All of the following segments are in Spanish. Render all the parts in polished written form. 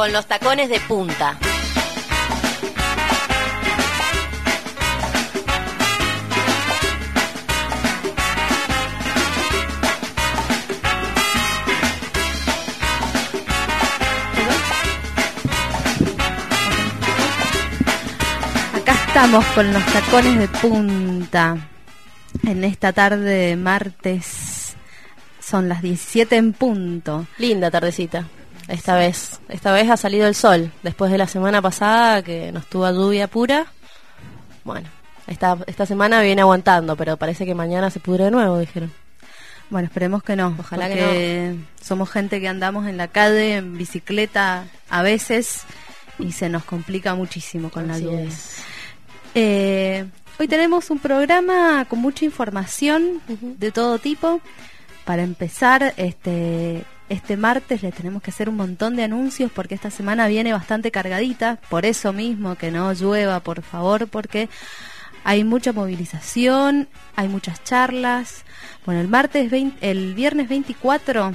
Con los tacones de punta. Acá estamos con los tacones de punta. En esta tarde de martes son las 17 en punto. Linda tardecita. Esta vez ha salido el sol. Después de la semana pasada que nos tuvo lluvia pura. Bueno, esta semana viene aguantando, pero parece que mañana se pudre de nuevo, dijeron. Bueno, esperemos que no. Ojalá porque que no. Somos gente que andamos en la calle, en bicicleta a veces, y se nos complica muchísimo con la Así lluvia. es. Hoy tenemos un programa con mucha información de todo tipo. Para empezar, este martes le tenemos que hacer un montón de anuncios porque esta semana viene bastante cargadita. Por eso mismo, que no llueva, por favor, porque hay mucha movilización, hay muchas charlas. Bueno, el viernes 24,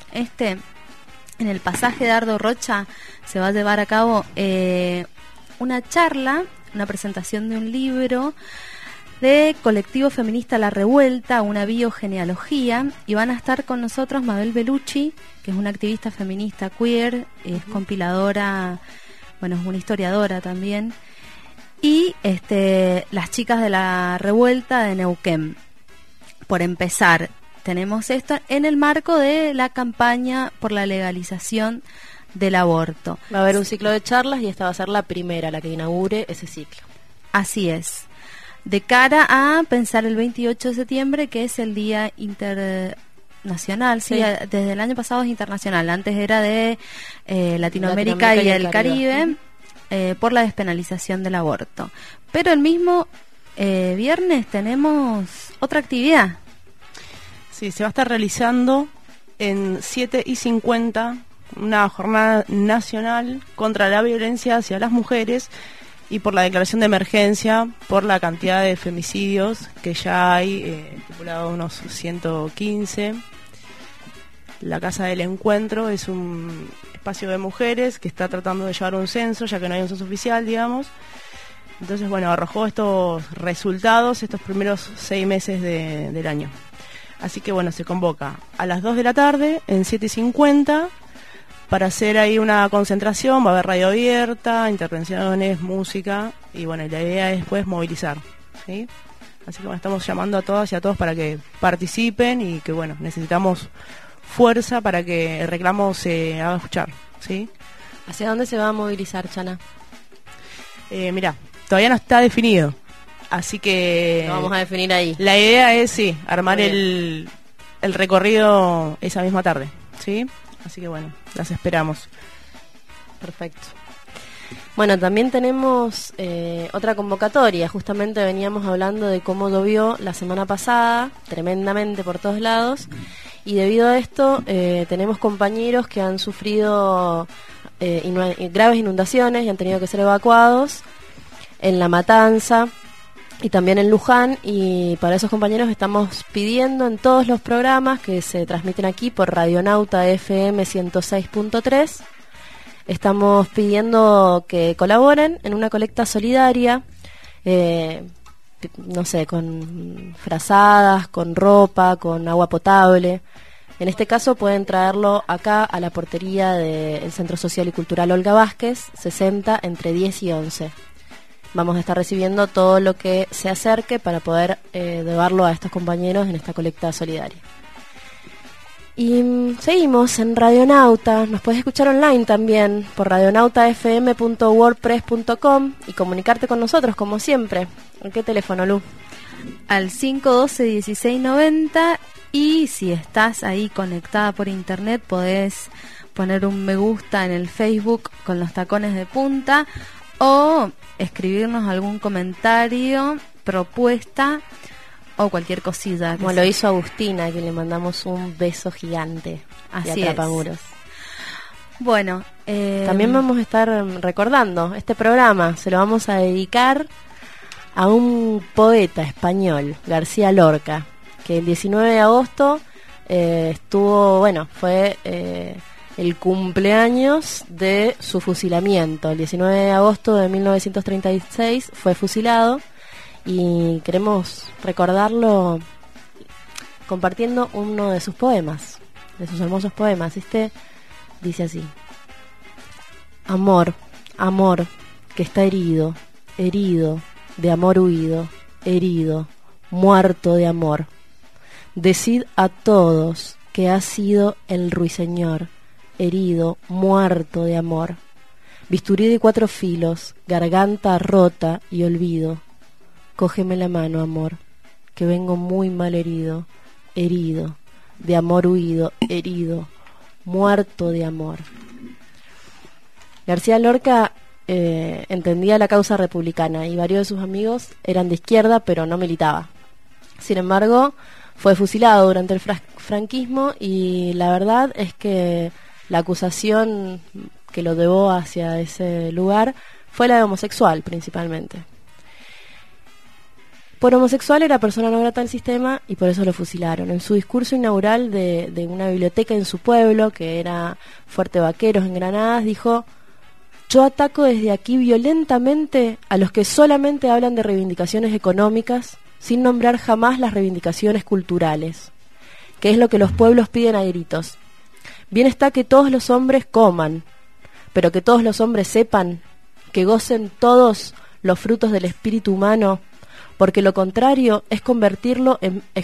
en el pasaje de Dardo Rocha, se va a llevar a cabo una charla, una presentación de un libro de Colectivo Feminista La Revuelta, una biogenealogía, y van a estar con nosotros Mabel Bellucci, que es una activista feminista queer, es compiladora, bueno, es una historiadora también, y las chicas de La Revuelta de Neuquén. Por empezar, tenemos esto en el marco de la campaña por la legalización del aborto. Va a haber un ciclo de charlas y esta va a ser la primera, la que inaugure ese ciclo. Así es. De cara a pensar el 28 de septiembre, que es el Día Internacional, sí, desde el año pasado es internacional, antes era de Latinoamérica y el Caribe, por la despenalización del aborto. Pero el mismo viernes tenemos otra actividad. Sí, se va a estar realizando en 7:50 una jornada nacional contra la violencia hacia las mujeres y por la declaración de emergencia por la cantidad de femicidios que ya hay, estipulado unos 115. La Casa del Encuentro es un espacio de mujeres que está tratando de llevar un censo, ya que no hay un censo oficial, digamos. Entonces, bueno, arrojó estos resultados estos primeros 6 meses del año. Así que, bueno, se convoca a las 2 de la tarde en 7:50 para hacer ahí una concentración. Va a haber radio abierta, intervenciones, música, y bueno, la idea es después movilizar, ¿sí? Así que bueno, estamos llamando a todas y a todos para que participen y que bueno, necesitamos fuerza para que el reclamo se haga escuchar, ¿sí? ¿Hacia dónde se va a movilizar, Chana? Mirá, todavía no está definido, así que Lo vamos a definir ahí. la idea es, sí, armar el recorrido esa misma tarde, ¿sí? Así que bueno, las esperamos. Perfecto. Bueno, también tenemos otra convocatoria. Justamente veníamos hablando de cómo llovió la semana pasada, tremendamente por todos lados. Y debido a esto, tenemos compañeros que han sufrido graves inundaciones y han tenido que ser evacuados en La Matanza y también en Luján, y para esos compañeros estamos pidiendo en todos los programas que se transmiten aquí por Radionauta FM 106.3, estamos pidiendo que colaboren en una colecta solidaria, no sé, con frazadas, con ropa, con agua potable. En este caso pueden traerlo acá a la portería del Centro Social y Cultural Olga Vázquez, 60 entre 10 y 11. Vamos a estar recibiendo todo lo que se acerque para poder llevarlo a estos compañeros en esta colecta solidaria. Y seguimos en Radionauta. Nos puedes escuchar online también por radionautafm.wordpress.com y comunicarte con nosotros como siempre. ¿En qué teléfono, Lu? Al 512-1690, y si estás ahí conectada por internet podés poner un me gusta en el Facebook con los tacones de punta o escribirnos algún comentario, propuesta o cualquier cosilla. Como lo hizo Agustina, que le mandamos un beso gigante. Así y atrapamuros. Bueno, también vamos a estar recordando este programa, se lo vamos a dedicar a un poeta español, García Lorca, que el 19 de agosto estuvo, bueno, fue el cumpleaños de su fusilamiento. El 19 de agosto de 1936 fue fusilado y queremos recordarlo compartiendo uno de sus poemas, de sus hermosos poemas. Este dice así: amor, amor, que está herido, herido, de amor huido, herido, muerto de amor. Decid a todos que ha sido el ruiseñor, herido, muerto de amor. Bisturí de 4 filos, garganta rota y olvido. Cógeme la mano, amor, que vengo muy mal herido, herido, de amor huido, herido, muerto de amor. García Lorca entendía la causa republicana y varios de sus amigos eran de izquierda, pero no militaba. Sin embargo, fue fusilado durante el franquismo y la verdad es que la acusación que lo llevó hacia ese lugar fue la de homosexual, principalmente. Por homosexual era persona no grata del sistema y por eso lo fusilaron. En su discurso inaugural de una biblioteca en su pueblo, que era Fuerte Vaqueros en Granadas, dijo: yo ataco desde aquí violentamente a los que solamente hablan de reivindicaciones económicas sin nombrar jamás las reivindicaciones culturales, que es lo que los pueblos piden a gritos. Bien está que todos los hombres coman, pero que todos los hombres sepan, que gocen todos los frutos del espíritu humano, porque lo contrario es convertirlos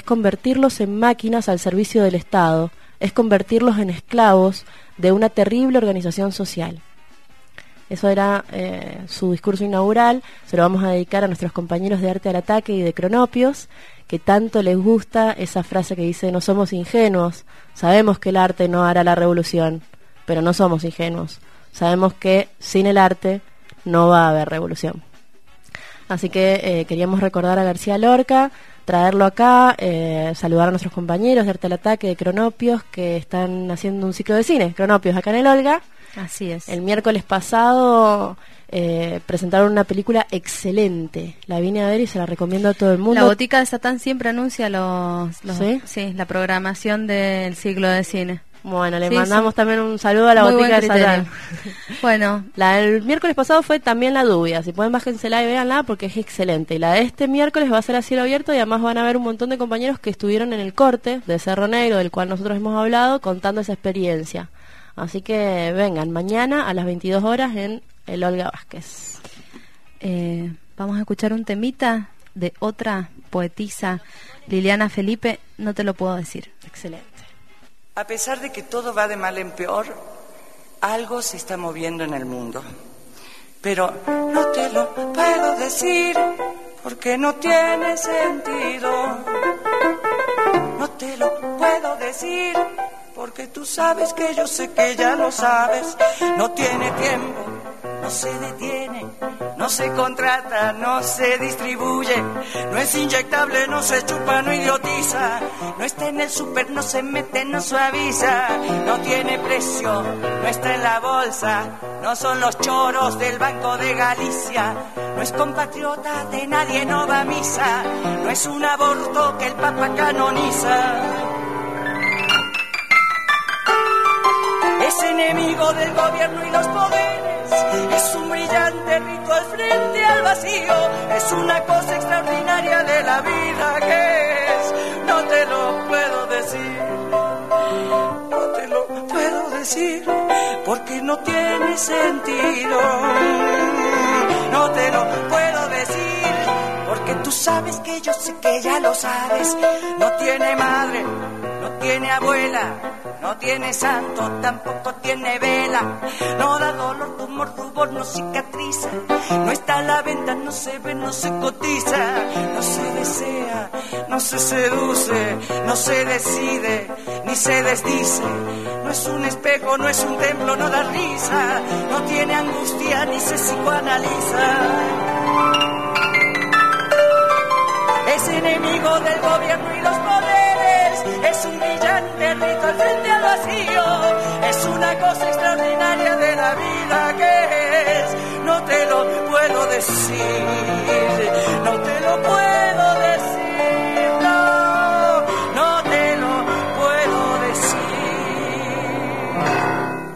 en máquinas al servicio del Estado, es convertirlos en esclavos de una terrible organización social. Eso era su discurso inaugural. Se lo vamos a dedicar a nuestros compañeros de Arte al Ataque y de Cronopios, que tanto les gusta esa frase que dice: no somos ingenuos, sabemos que el arte no hará la revolución, pero no somos ingenuos, sabemos que sin el arte no va a haber revolución. Así que queríamos recordar a García Lorca, traerlo acá, saludar a nuestros compañeros de Arte al Ataque, de Cronopios, que están haciendo un ciclo de cine, Cronopios, acá en el Olga. Así es. El miércoles pasado presentaron una película excelente. La vine a ver y se la recomiendo a todo el mundo. La Botica de Satán siempre anuncia ¿Sí? la programación del ciclo de cine. Bueno, le mandamos también un saludo a la Botica de Satán. Bueno, La del miércoles pasado fue también La Dubia. Si pueden, bájensela y véanla porque es excelente. Y la de este miércoles va a ser a cielo abierto y además van a ver un montón de compañeros que estuvieron en el corte de Cerro Negro, del cual nosotros hemos hablado, contando esa experiencia. Así que vengan mañana a las 22 horas en el Olga Vázquez. Vamos a escuchar un temita de otra poetisa, Liliana Felipe, No te lo puedo decir. Excelente. A pesar de que todo va de mal en peor, algo se está moviendo en el mundo. Pero no te lo puedo decir porque no tiene sentido. No te lo puedo decir porque tú sabes que yo sé que ya lo sabes. No tiene tiempo, no se detiene, no se contrata, no se distribuye, no es inyectable, no se chupa, no idiotiza, no está en el súper, no se mete, no suaviza, no tiene precio, no está en la bolsa, no son los choros del Banco de Galicia, no es compatriota de nadie, no va a misa, no es un aborto que el Papa canoniza. Es enemigo del gobierno y los poderes, es un brillante ritual frente al vacío, es una cosa extraordinaria de la vida que es. No te lo puedo decir, no te lo puedo decir, porque no tiene sentido. No te lo puedo decir, porque tú sabes que yo sé que ya lo sabes. No tiene madre, no tiene abuela, no tiene santo, tampoco tiene vela. No da dolor, tumor, rubor, no cicatriza. No está a la venta, no se ve, no se cotiza. No se desea, no se seduce, no se decide, ni se desdice. No es un espejo, no es un templo, no da risa. No tiene angustia, ni se psicoanaliza. Es enemigo del gobierno y los poderes, es un brillante ritual frente al vacío, es una cosa extraordinaria de la vida que es. No te lo puedo decir, no te lo puedo decir, no, no te lo puedo decir.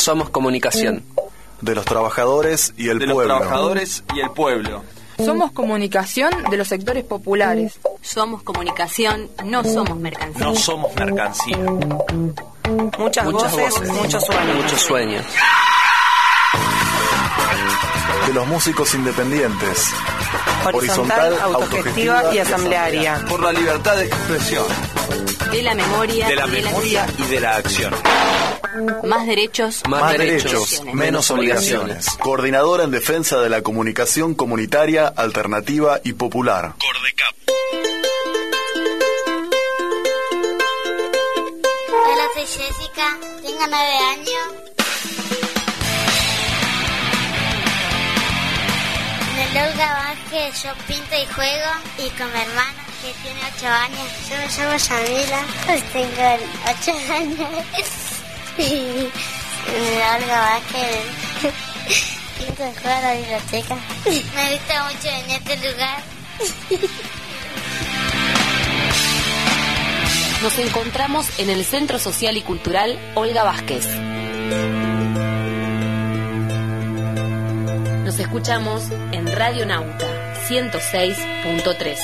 Somos comunicación. De los trabajadores y el pueblo. De los trabajadores y el pueblo. Somos comunicación de los sectores populares. Somos comunicación, no somos mercancía. No somos mercancía. Muchas voces, muchos sueños. Muchos sueños. De los músicos independientes. Horizontal, autogestiva y asamblearia. Por la libertad de expresión. De la memoria. De la memoria y de la acción. Más derechos. Más derechos, menos obligaciones. Coordinadora en defensa de la comunicación comunitaria, alternativa y popular. Cordecap. Hola, soy Jessica, tengo 9 años. En el Olga Vázquez yo pinto y juego, y con mi hermana que tiene 8 años. Yo me llamo Yamila, tengo 8 años. Y en el Olga Vázquez pinto y juego a la biblioteca. Me gusta mucho en este lugar. Nos encontramos en el Centro Social y Cultural Olga Vázquez. Nos escuchamos en Radio Nauta 106.3.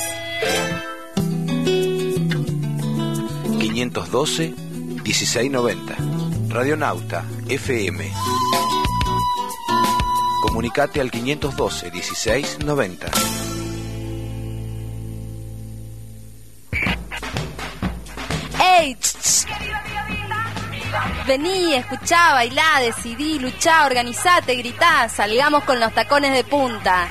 512 1690. Radio Nauta FM. Comunicate al 512 1690. ¡Ey! Vení, escuchá, bailá, decidí, luchá, organizate, gritá, salgamos con los tacones de punta.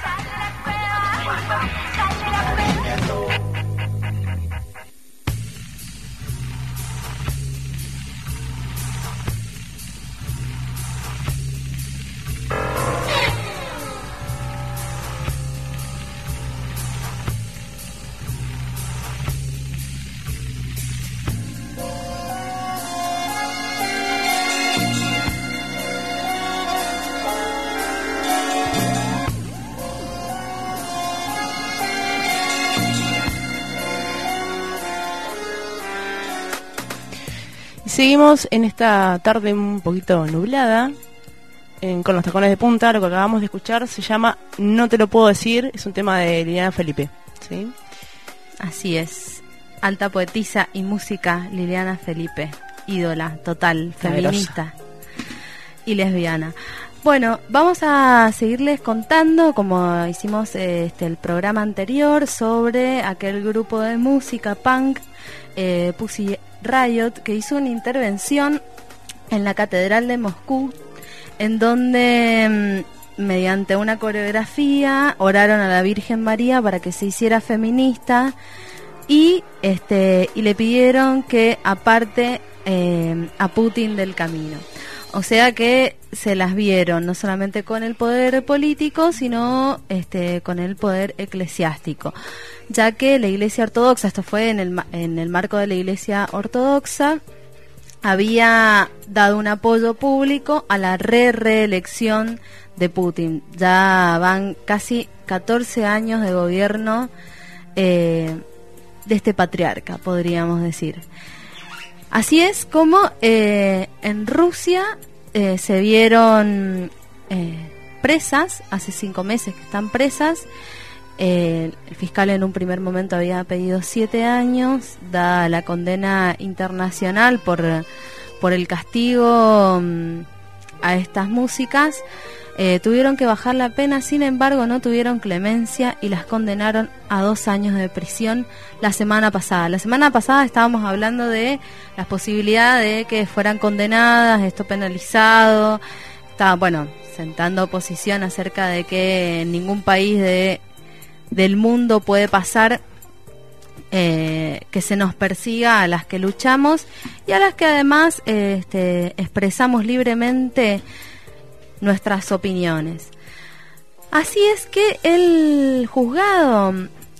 Seguimos en esta tarde un poquito nublada, con los tacones de punta. Lo que acabamos de escuchar se llama No te lo puedo decir, es un tema de Liliana Felipe, ¿sí? Así es, alta poetisa y música Liliana Felipe, ídola total, feminista y lesbiana. Bueno, vamos a seguirles contando, como hicimos el programa anterior, sobre aquel grupo de música punk, Pussy Riot, que hizo una intervención en la Catedral de Moscú, en donde mediante una coreografía oraron a la Virgen María para que se hiciera feminista y le pidieron que aparte a Putin del camino. O sea que se las vieron no solamente con el poder político, sino con el poder eclesiástico, ya que la Iglesia Ortodoxa, esto fue en el marco de la Iglesia Ortodoxa, había dado un apoyo público a la reelección de Putin. Ya van casi 14 años de gobierno de este patriarca, podríamos decir. Así es como en Rusia se vieron presas, hace 5 meses que están presas. El fiscal en un primer momento había pedido 7 años, dada la condena internacional por el castigo a estas músicas. Tuvieron que bajar la pena, sin embargo no tuvieron clemencia y las condenaron a 2 años de prisión la semana pasada. La semana pasada estábamos hablando de las posibilidades de que fueran condenadas, esto penalizado. Estaba, sentando posición acerca de que en ningún país del mundo puede pasar que se nos persiga a las que luchamos y a las que además expresamos libremente nuestras opiniones. Así es que el juzgado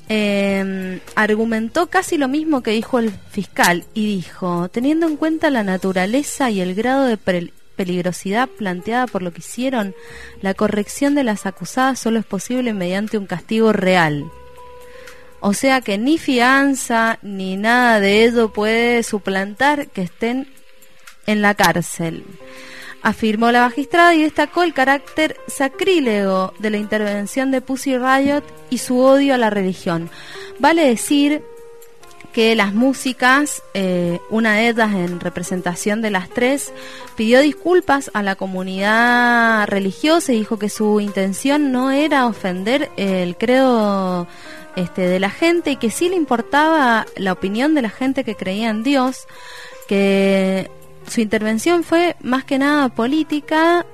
argumentó casi lo mismo que dijo el fiscal y dijo: teniendo en cuenta la naturaleza y el grado de peligrosidad planteada por lo que hicieron, la corrección de las acusadas solo es posible mediante un castigo real. O sea que ni fianza ni nada de ello puede suplantar que estén en la cárcel. afirmó la magistrada y destacó el carácter sacrílego de la intervención de Pussy Riot y su odio a la religión. Vale decir que las músicas, una de ellas en representación de las tres, pidió disculpas a la comunidad religiosa y dijo que su intención no era ofender el credo de la gente y que sí le importaba la opinión de la gente que creía en Dios, que su intervención fue más que nada política.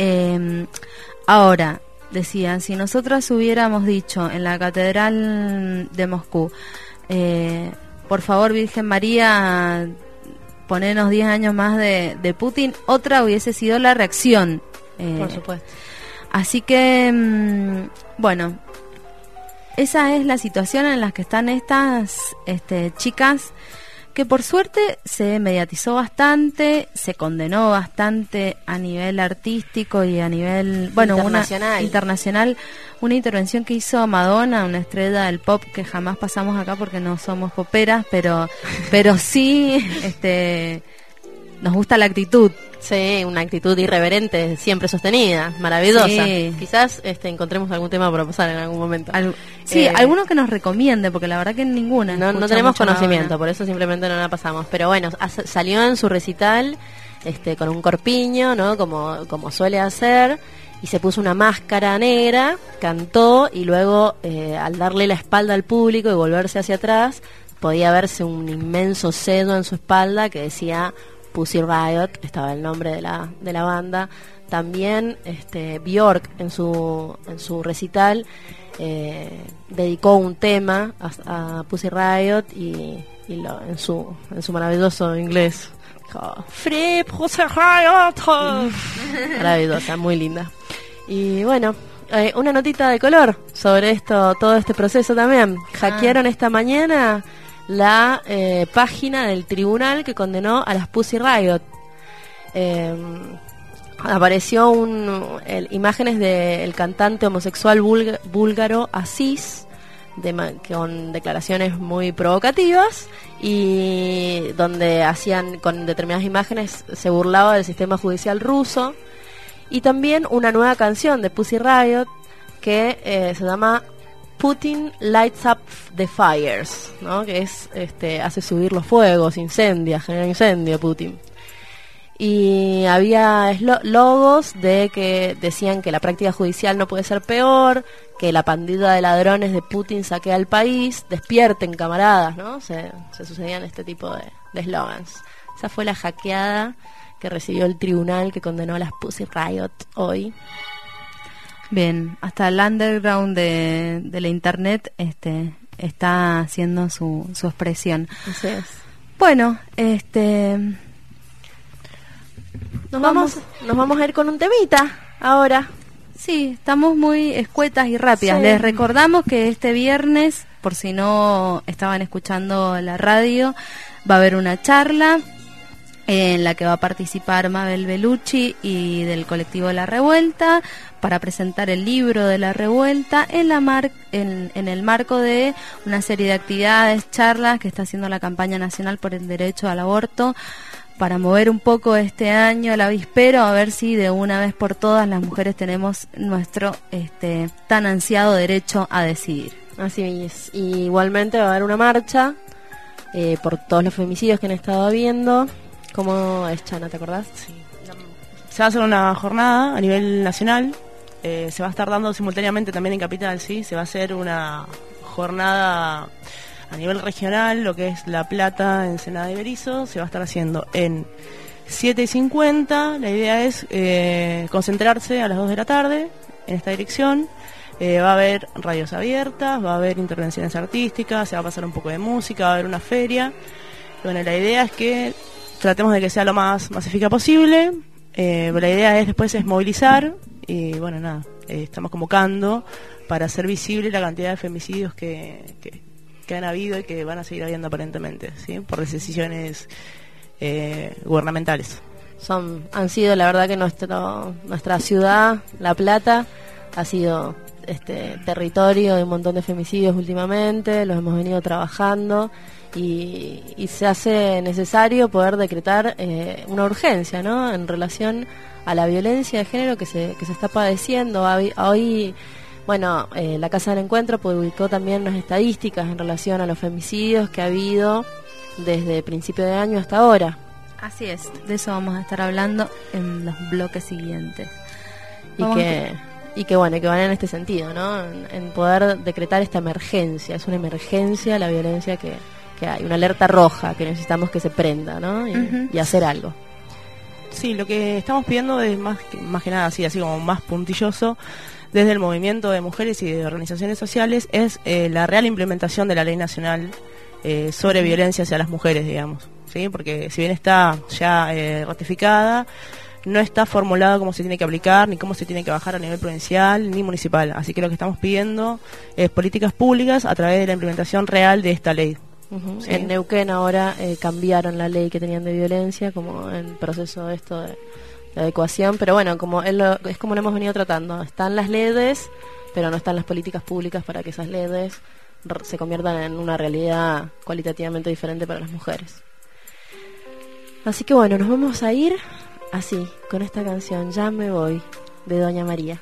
Ahora, decían, si nosotras hubiéramos dicho en la Catedral de Moscú, por favor, Virgen María, ponenos 10 años más de Putin, otra hubiese sido la reacción. Por supuesto. Así que, bueno, esa es la situación en la que están estas chicas, que por suerte se mediatizó bastante, se condenó bastante a nivel artístico y a nivel, bueno, internacional. Una intervención que hizo Madonna, una estrella del pop que jamás pasamos acá porque no somos poperas, pero sí nos gusta la actitud. Sí, una actitud irreverente, siempre sostenida, maravillosa. Sí. Quizás encontremos algún tema para pasar en algún momento. Alguno que nos recomiende, porque la verdad que ninguna. No tenemos conocimiento, por eso simplemente no la pasamos. Pero bueno, salió en su recital con un corpiño, ¿no? Como suele hacer, y se puso una máscara negra, cantó, y luego al darle la espalda al público y volverse hacia atrás, podía verse un inmenso cedo en su espalda que decía Pussy Riot, estaba el nombre de la banda. También Björk en su recital dedicó un tema a Pussy Riot y en su maravilloso inglés dijo, Free Pussy Riot. Maravillosa, muy linda. Y bueno, una notita de color sobre todo este proceso también. Hackearon esta mañana la página del tribunal que condenó a las Pussy Riot. Apareció imágenes del cantante homosexual búlgaro Aziz, con declaraciones muy provocativas, y donde con determinadas imágenes se burlaba del sistema judicial ruso, y también una nueva canción de Pussy Riot que se llama Putin Lights Up the Fires, ¿no? Que es hace subir los fuegos, genera incendio Putin. Y había logos que decían que la práctica judicial no puede ser peor, que la pandilla de ladrones de Putin saquea el país, despierten camaradas, ¿no? Se sucedían este tipo de eslogans. Esa fue la hackeada que recibió el tribunal que condenó a las Pussy Riot hoy. Bien, hasta el underground de la internet está haciendo su expresión. Así es. Bueno, nos vamos a ir con un temita ahora. Sí, estamos muy escuetas y rápidas. Sí. Les recordamos que este viernes, por si no estaban escuchando la radio, va a haber una charla en la que va a participar Mabel Bellucci y del colectivo La Revuelta para presentar el libro de La Revuelta en el marco de una serie de actividades, charlas que está haciendo la campaña nacional por el derecho al aborto, para mover un poco este año el avispero, a ver si de una vez por todas las mujeres tenemos nuestro tan ansiado derecho a decidir. Así es. Y igualmente va a haber una marcha por todos los femicidios que han estado habiendo. ¿Cómo es, Chana? ¿Te acordás? Sí. Se va a hacer una jornada a nivel nacional. Se va a estar dando simultáneamente también en Capital, ¿sí? Se va a hacer una jornada a nivel regional, lo que es La Plata, Ensenada y Berisso. Se va a estar haciendo en 7:50. La idea es concentrarse a las 2 de la tarde en esta dirección. Va a haber radios abiertas, va a haber intervenciones artísticas, se va a pasar un poco de música, va a haber una feria. Bueno, la idea es que tratemos de que sea lo más eficaz posible. La idea después es movilizar y bueno, nada, estamos convocando para hacer visible la cantidad de femicidios que han habido y que van a seguir habiendo aparentemente, ¿sí? Por decisiones gubernamentales. Han sido, la verdad que nuestra ciudad, La Plata, ha sido territorio de un montón de femicidios últimamente, los hemos venido trabajando. Y se hace necesario poder decretar una urgencia, ¿no? En relación a la violencia de género que se está padeciendo. Hoy bueno, la Casa del Encuentro publicó también unas estadísticas en relación a los femicidios que ha habido desde principio de año hasta ahora. Así es, de eso vamos a estar hablando en los bloques siguientes. Y que bueno, que van en este sentido, ¿no? En poder decretar esta emergencia. Es una emergencia la violencia que hay, una alerta roja que necesitamos que se prenda, ¿no? Y hacer algo. Sí, lo que estamos pidiendo es más que nada así como más puntilloso desde el movimiento de mujeres y de organizaciones sociales es la real implementación de la ley nacional sobre violencia hacia las mujeres, digamos, ¿sí? Porque si bien está ya ratificada, no está formulada cómo se tiene que aplicar, ni cómo se tiene que bajar a nivel provincial ni municipal. Así que lo que estamos pidiendo es políticas públicas a través de la implementación real de esta ley. ¿Sí? En Neuquén ahora cambiaron la ley que tenían de violencia, como en proceso de esto de adecuación, pero bueno, es como lo hemos venido tratando. Están las leyes, pero no están las políticas públicas para que esas leyes se conviertan en una realidad cualitativamente diferente para las mujeres. Así que bueno, nos vamos a ir así, con esta canción, Ya me voy, de Doña María.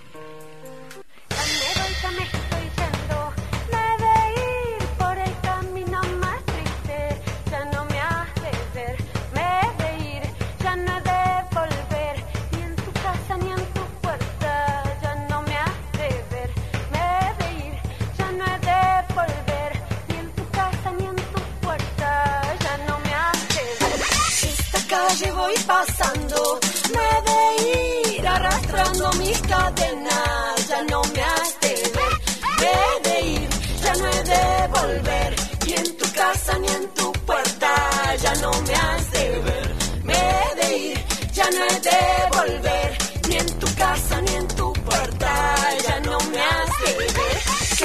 Voy pasando, me de ir arrastrando mis cadenas, ya no me has de ver, me de ir, ya no he de volver, ni en tu casa ni en tu puerta, ya no me has de ver, me de ir, ya no he de volver, ni en tu casa ni en tu puerta, ya no me has de ver,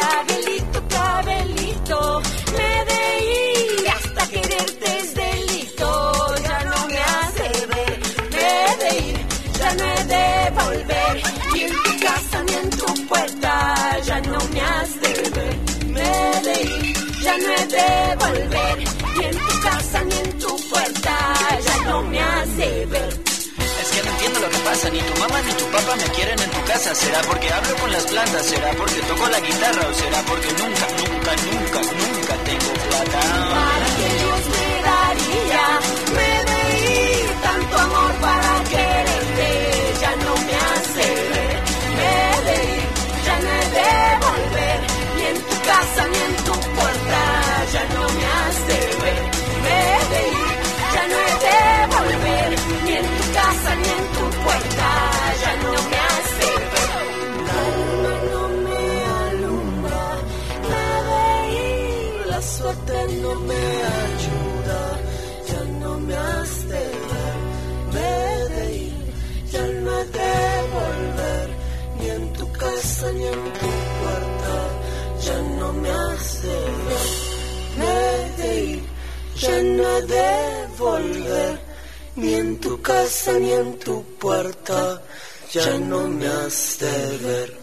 cabelito, me de ir hasta quererte es delito, ya no me has de ver, me de ir, ya no he de volver, ni en tu casa ni en tu puerta, ya no me has de ver, me de ir, ya no he de volver, ni en tu casa ni en tu puerta, ya no me has de ver. Es que no entiendo lo que pasa, ni tu mamá ni tu papá me quieren en tu casa. ¿Será porque hablo con las plantas? ¿Será porque toco la guitarra? ¿O será porque nunca tengo plata? ¿Para qué Dios me daría? Me de ir, tanto amor para quererte, ya no me hace ver. Me de ir, ya no he de volver, ni en tu casa ni en tu puerta, ya no me hace ver. Me de ir, ya no he de volver, ni en tu casa ni en tu puerta, ya no me hace ver. La luna no me alumbra, me de ir, la suerte no me ayuda, ya no me hace ver. Me de ir, ya no he de volver, ni en tu casa ni en tu puerta, ya no me hace ver. Me de ir, ya no he de volver, ni en tu casa ni en tu puerta, ya no me has de ver.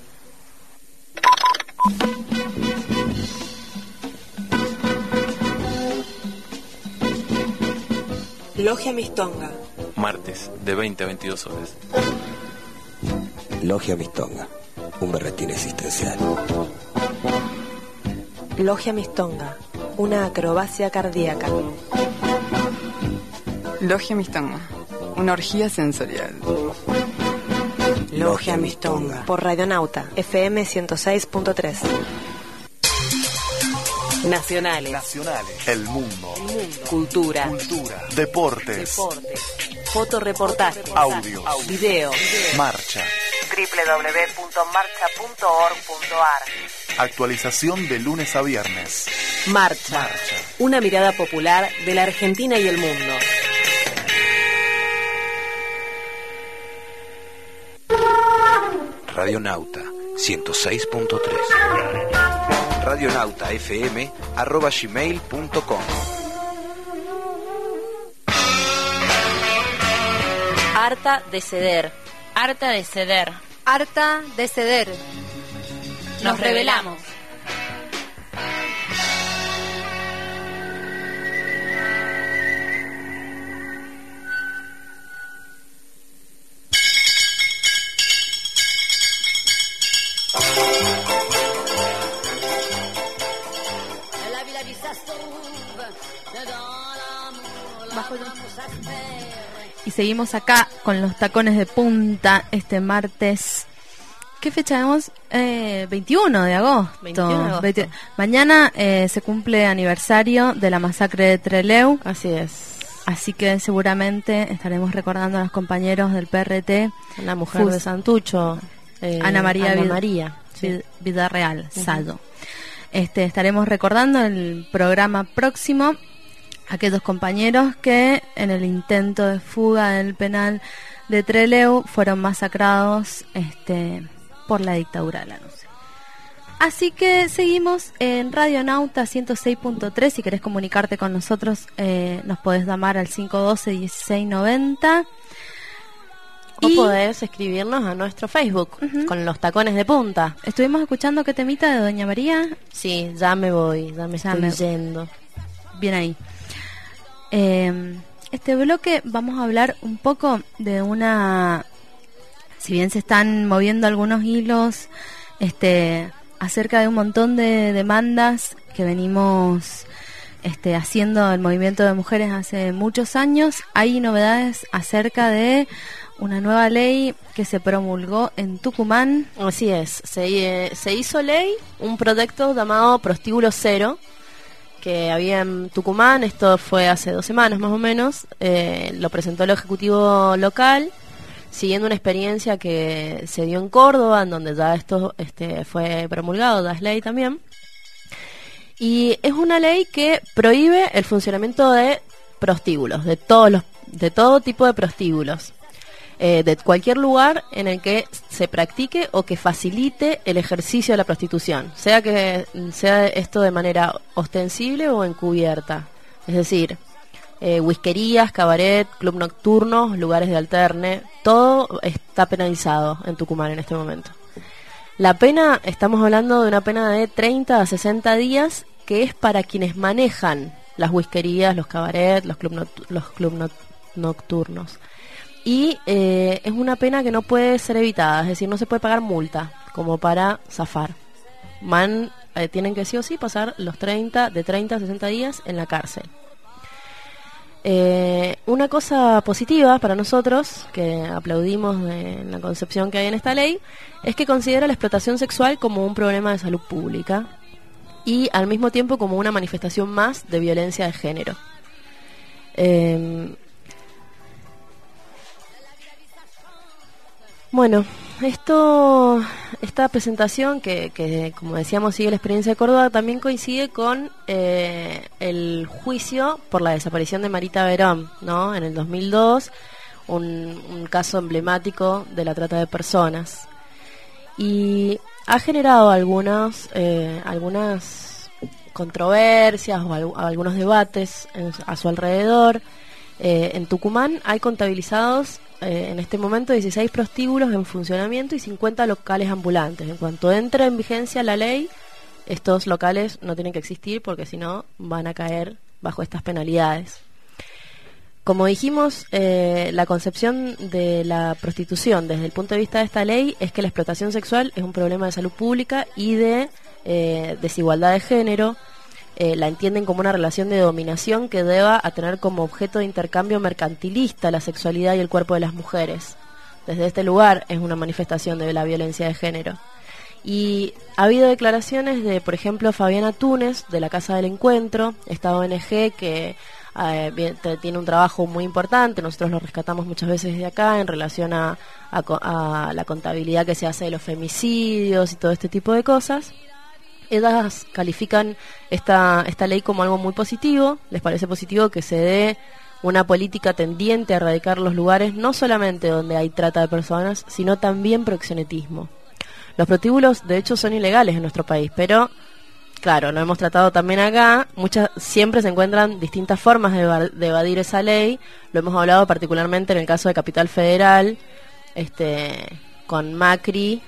Logia Mistonga. Martes, de 20 a 22 horas. Logia Mistonga, un berretín existencial. Logia Mistonga, una acrobacia cardíaca. Logia Mistonga, una orgía sensorial. Logia Mistonga, por Radionauta, FM 106.3. Nacionales. El mundo. Cultura. Deportes. Fotoreportajes. Audios. Video. Marcha. www.marcha.org.ar. Actualización de lunes a viernes. Marcha. Una mirada popular de la Argentina y el mundo. Radionauta 106.3. radionautafm@gmail.com. Harta de ceder. Harta de ceder. Harta de ceder. Nos rebelamos. Y seguimos acá con los tacones de punta este martes. ¿Qué fecha tenemos? 21 de agosto. 21 de agosto. Mañana se cumple aniversario de la masacre de Trelew. Así es. Así que seguramente estaremos recordando a los compañeros del PRT. La mujer de Santucho. Ana María. Sí. Vidarreal, Sado. Estaremos recordando en el programa próximo a aquellos compañeros que en el intento de fuga del penal de Trelew fueron masacrados por la dictadura de la NUCE. Así que seguimos en Radio Nauta 106.3. Si querés comunicarte con nosotros, nos podés llamar al 512-1690. O podés escribirnos a nuestro Facebook, con los tacones de punta. Estuvimos escuchando qué temita de Doña María. Sí, ya me voy, ya me estoy yendo. Bien ahí. Este bloque vamos a hablar un poco de una... Si bien se están moviendo algunos hilos acerca de un montón de demandas que venimos haciendo el movimiento de mujeres hace muchos años, hay novedades acerca de una nueva ley que se promulgó en Tucumán. Así es, se hizo ley, un proyecto llamado Prostíbulo Cero, que había en Tucumán. Esto fue hace 2 semanas más o menos. Lo presentó el Ejecutivo local, siguiendo una experiencia que se dio en Córdoba, en donde ya esto fue promulgado, ya es ley también. Y es una ley que prohíbe el funcionamiento de prostíbulos, de todo tipo de prostíbulos. De cualquier lugar en el que se practique o que facilite el ejercicio de la prostitución, sea esto de manera ostensible o encubierta. Es decir, whiskerías, cabaret, club nocturnos, lugares de alterne, todo está penalizado en Tucumán en este momento. La pena, estamos hablando de una pena de 30 a 60 días, que es para quienes manejan las whiskerías, los cabaret, los club nocturnos. Y es una pena que no puede ser evitada, es decir, no se puede pagar multa como para zafar. Tienen que sí o sí pasar de 30 a 60 días en la cárcel. Una cosa positiva para nosotros, que aplaudimos de la concepción que hay en esta ley, es que considera la explotación sexual como un problema de salud pública y al mismo tiempo como una manifestación más de violencia de género. Bueno, esta presentación que como decíamos sigue la experiencia de Córdoba, también coincide con el juicio por la desaparición de Marita Verón, ¿no? En el 2002, un caso emblemático de la trata de personas. Y ha generado algunas controversias o algunos debates a su alrededor. En Tucumán hay contabilizados en este momento 16 prostíbulos en funcionamiento y 50 locales ambulantes. En cuanto entre en vigencia la ley, estos locales no tienen que existir porque si no van a caer bajo estas penalidades. Como dijimos, la concepción de la prostitución desde el punto de vista de esta ley es que la explotación sexual es un problema de salud pública y de desigualdad de género. La entienden como una relación de dominación que deba a tener como objeto de intercambio mercantilista la sexualidad y el cuerpo de las mujeres. Desde este lugar es una manifestación de la violencia de género. Y ha habido declaraciones de, por ejemplo, Fabiana Túnez, de la Casa del Encuentro, esta ONG que tiene un trabajo muy importante. Nosotros lo rescatamos muchas veces de acá en relación a la contabilidad que se hace de los femicidios y todo este tipo de cosas. Ellas califican esta ley como algo muy positivo. Les parece positivo que se dé una política tendiente a erradicar los lugares no solamente donde hay trata de personas, sino también proxenetismo. Los prostíbulos, de hecho, son ilegales en nuestro país, pero, claro, lo hemos tratado también acá. Siempre se encuentran distintas formas de evadir esa ley. Lo hemos hablado particularmente en el caso de Capital Federal, con Macri,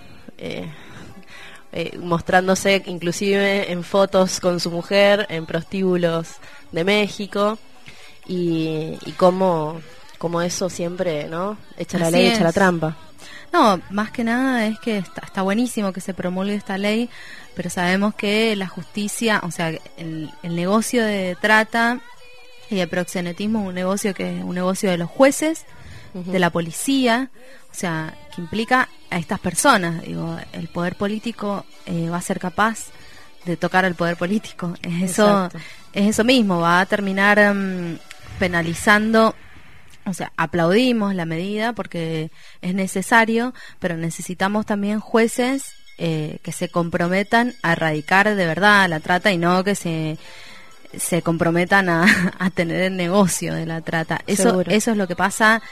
mostrándose inclusive en fotos con su mujer en prostíbulos de México y cómo eso siempre, ¿no? Echa la ley, echa la trampa. No, más que nada es que está buenísimo que se promulgue esta ley, pero sabemos que la justicia, o sea, el negocio de trata y de proxenetismo es un negocio de los jueces, de la policía, o sea, que implica a estas personas. Digo, el poder político va a ser capaz de tocar al poder político. Es eso mismo, va a terminar penalizando. O sea, aplaudimos la medida porque es necesario, pero necesitamos también jueces que se comprometan a erradicar de verdad la trata y no que se comprometan a tener el negocio de la trata. Eso es lo que pasa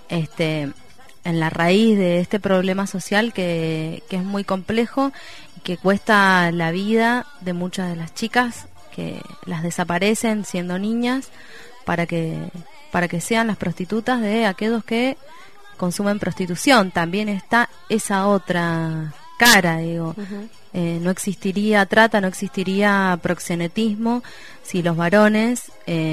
en la raíz de este problema social que es muy complejo y que cuesta la vida de muchas de las chicas que las desaparecen siendo niñas para que sean las prostitutas de aquellos que consumen prostitución. También está esa otra cara, digo. No existiría trata, no existiría proxenetismo si los varones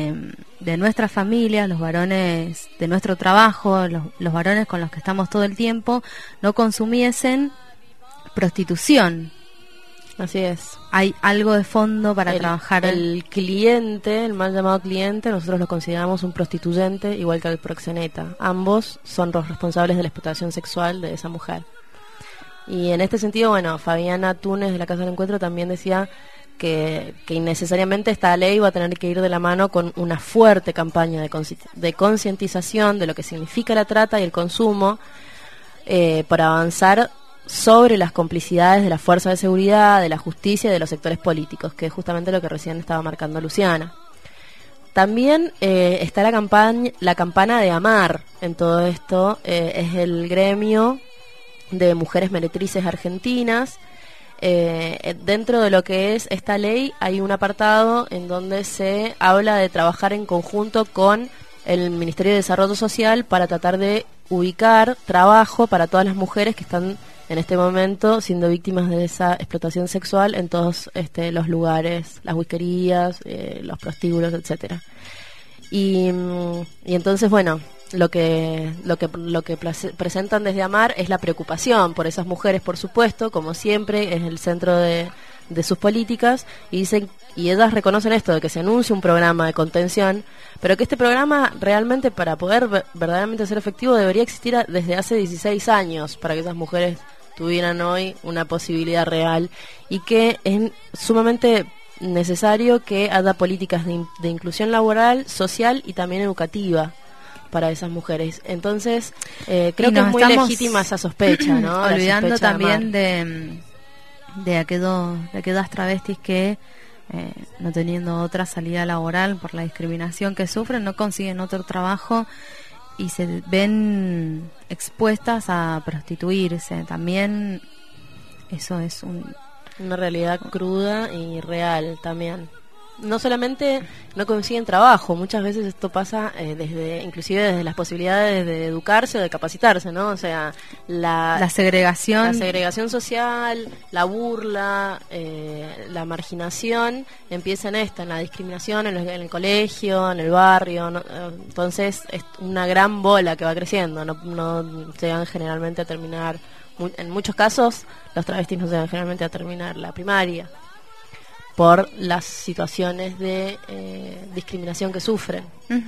de nuestras familias, los varones de nuestro trabajo, los varones con los que estamos todo el tiempo, no consumiesen prostitución. Así es. Hay algo de fondo para trabajar. El cliente, el mal llamado cliente, nosotros lo consideramos un prostituyente igual que el proxeneta. Ambos son los responsables de la explotación sexual de esa mujer. Y en este sentido, bueno, Fabiana Túnez de la Casa del Encuentro también decía que innecesariamente esta ley va a tener que ir de la mano con una fuerte campaña de concientización de lo que significa la trata y el consumo para avanzar sobre las complicidades de la fuerza de seguridad, de la justicia y de los sectores políticos, que es justamente lo que recién estaba marcando Luciana. También está la campana de AMAR en todo esto, es el gremio de mujeres meretrices argentinas. Dentro de lo que es esta ley hay un apartado en donde se habla de trabajar en conjunto con el Ministerio de Desarrollo Social para tratar de ubicar trabajo para todas las mujeres que están en este momento siendo víctimas de esa explotación sexual en todos los lugares, las whiskerías, los prostíbulos, etcétera. Y entonces, bueno, lo que presentan desde AMAR es la preocupación por esas mujeres, por supuesto, como siempre, es el centro de sus políticas, y ellas reconocen esto de que se anuncie un programa de contención, pero que este programa realmente, para poder verdaderamente ser efectivo, debería existir desde hace 16 años para que esas mujeres tuvieran hoy una posibilidad real, y que es sumamente necesario que haya políticas de inclusión laboral, social y también educativa para esas mujeres. Entonces, creo que es muy legítima esa sospecha, ¿no? Olvidando también de aquellas travestis que, no teniendo otra salida laboral por la discriminación que sufren, no consiguen otro trabajo y se ven expuestas a prostituirse. También eso es una realidad cruda y real también. No solamente no consiguen trabajo, muchas veces esto pasa inclusive desde las posibilidades de educarse o de capacitarse, ¿no? O sea, la segregación social, la burla, la marginación empieza en la discriminación en el colegio, en el barrio, ¿no? Entonces es una gran bola que va creciendo, no llegan generalmente a terminar, en muchos casos los travestis no llegan generalmente a terminar la primaria por las situaciones de discriminación que sufren.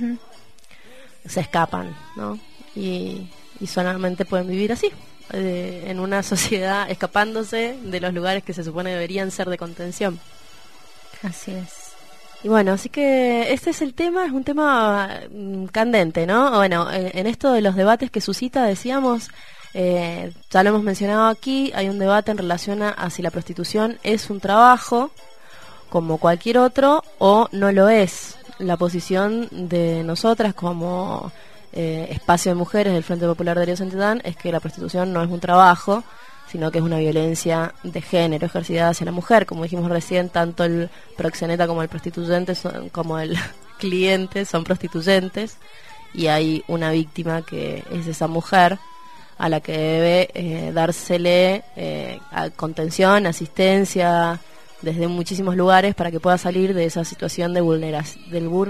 Se escapan, ¿no? Y solamente pueden vivir así, en una sociedad, escapándose de los lugares que se supone deberían ser de contención. Así es. Y bueno, así que este es el tema, es un tema candente, ¿no? Bueno, en esto de los debates que suscita, decíamos, ya lo hemos mencionado aquí, hay un debate en relación a si la prostitución es un trabajo como cualquier otro o no lo es. La posición de nosotras como espacio de mujeres del Frente Popular de Río Santidad es que la prostitución no es un trabajo, sino que es una violencia de género ejercida hacia la mujer. Como dijimos recién, tanto el proxeneta como el prostituyente como el cliente son prostituyentes, y hay una víctima que es esa mujer a la que debe dársele contención, asistencia desde muchísimos lugares para que pueda salir de esa situación de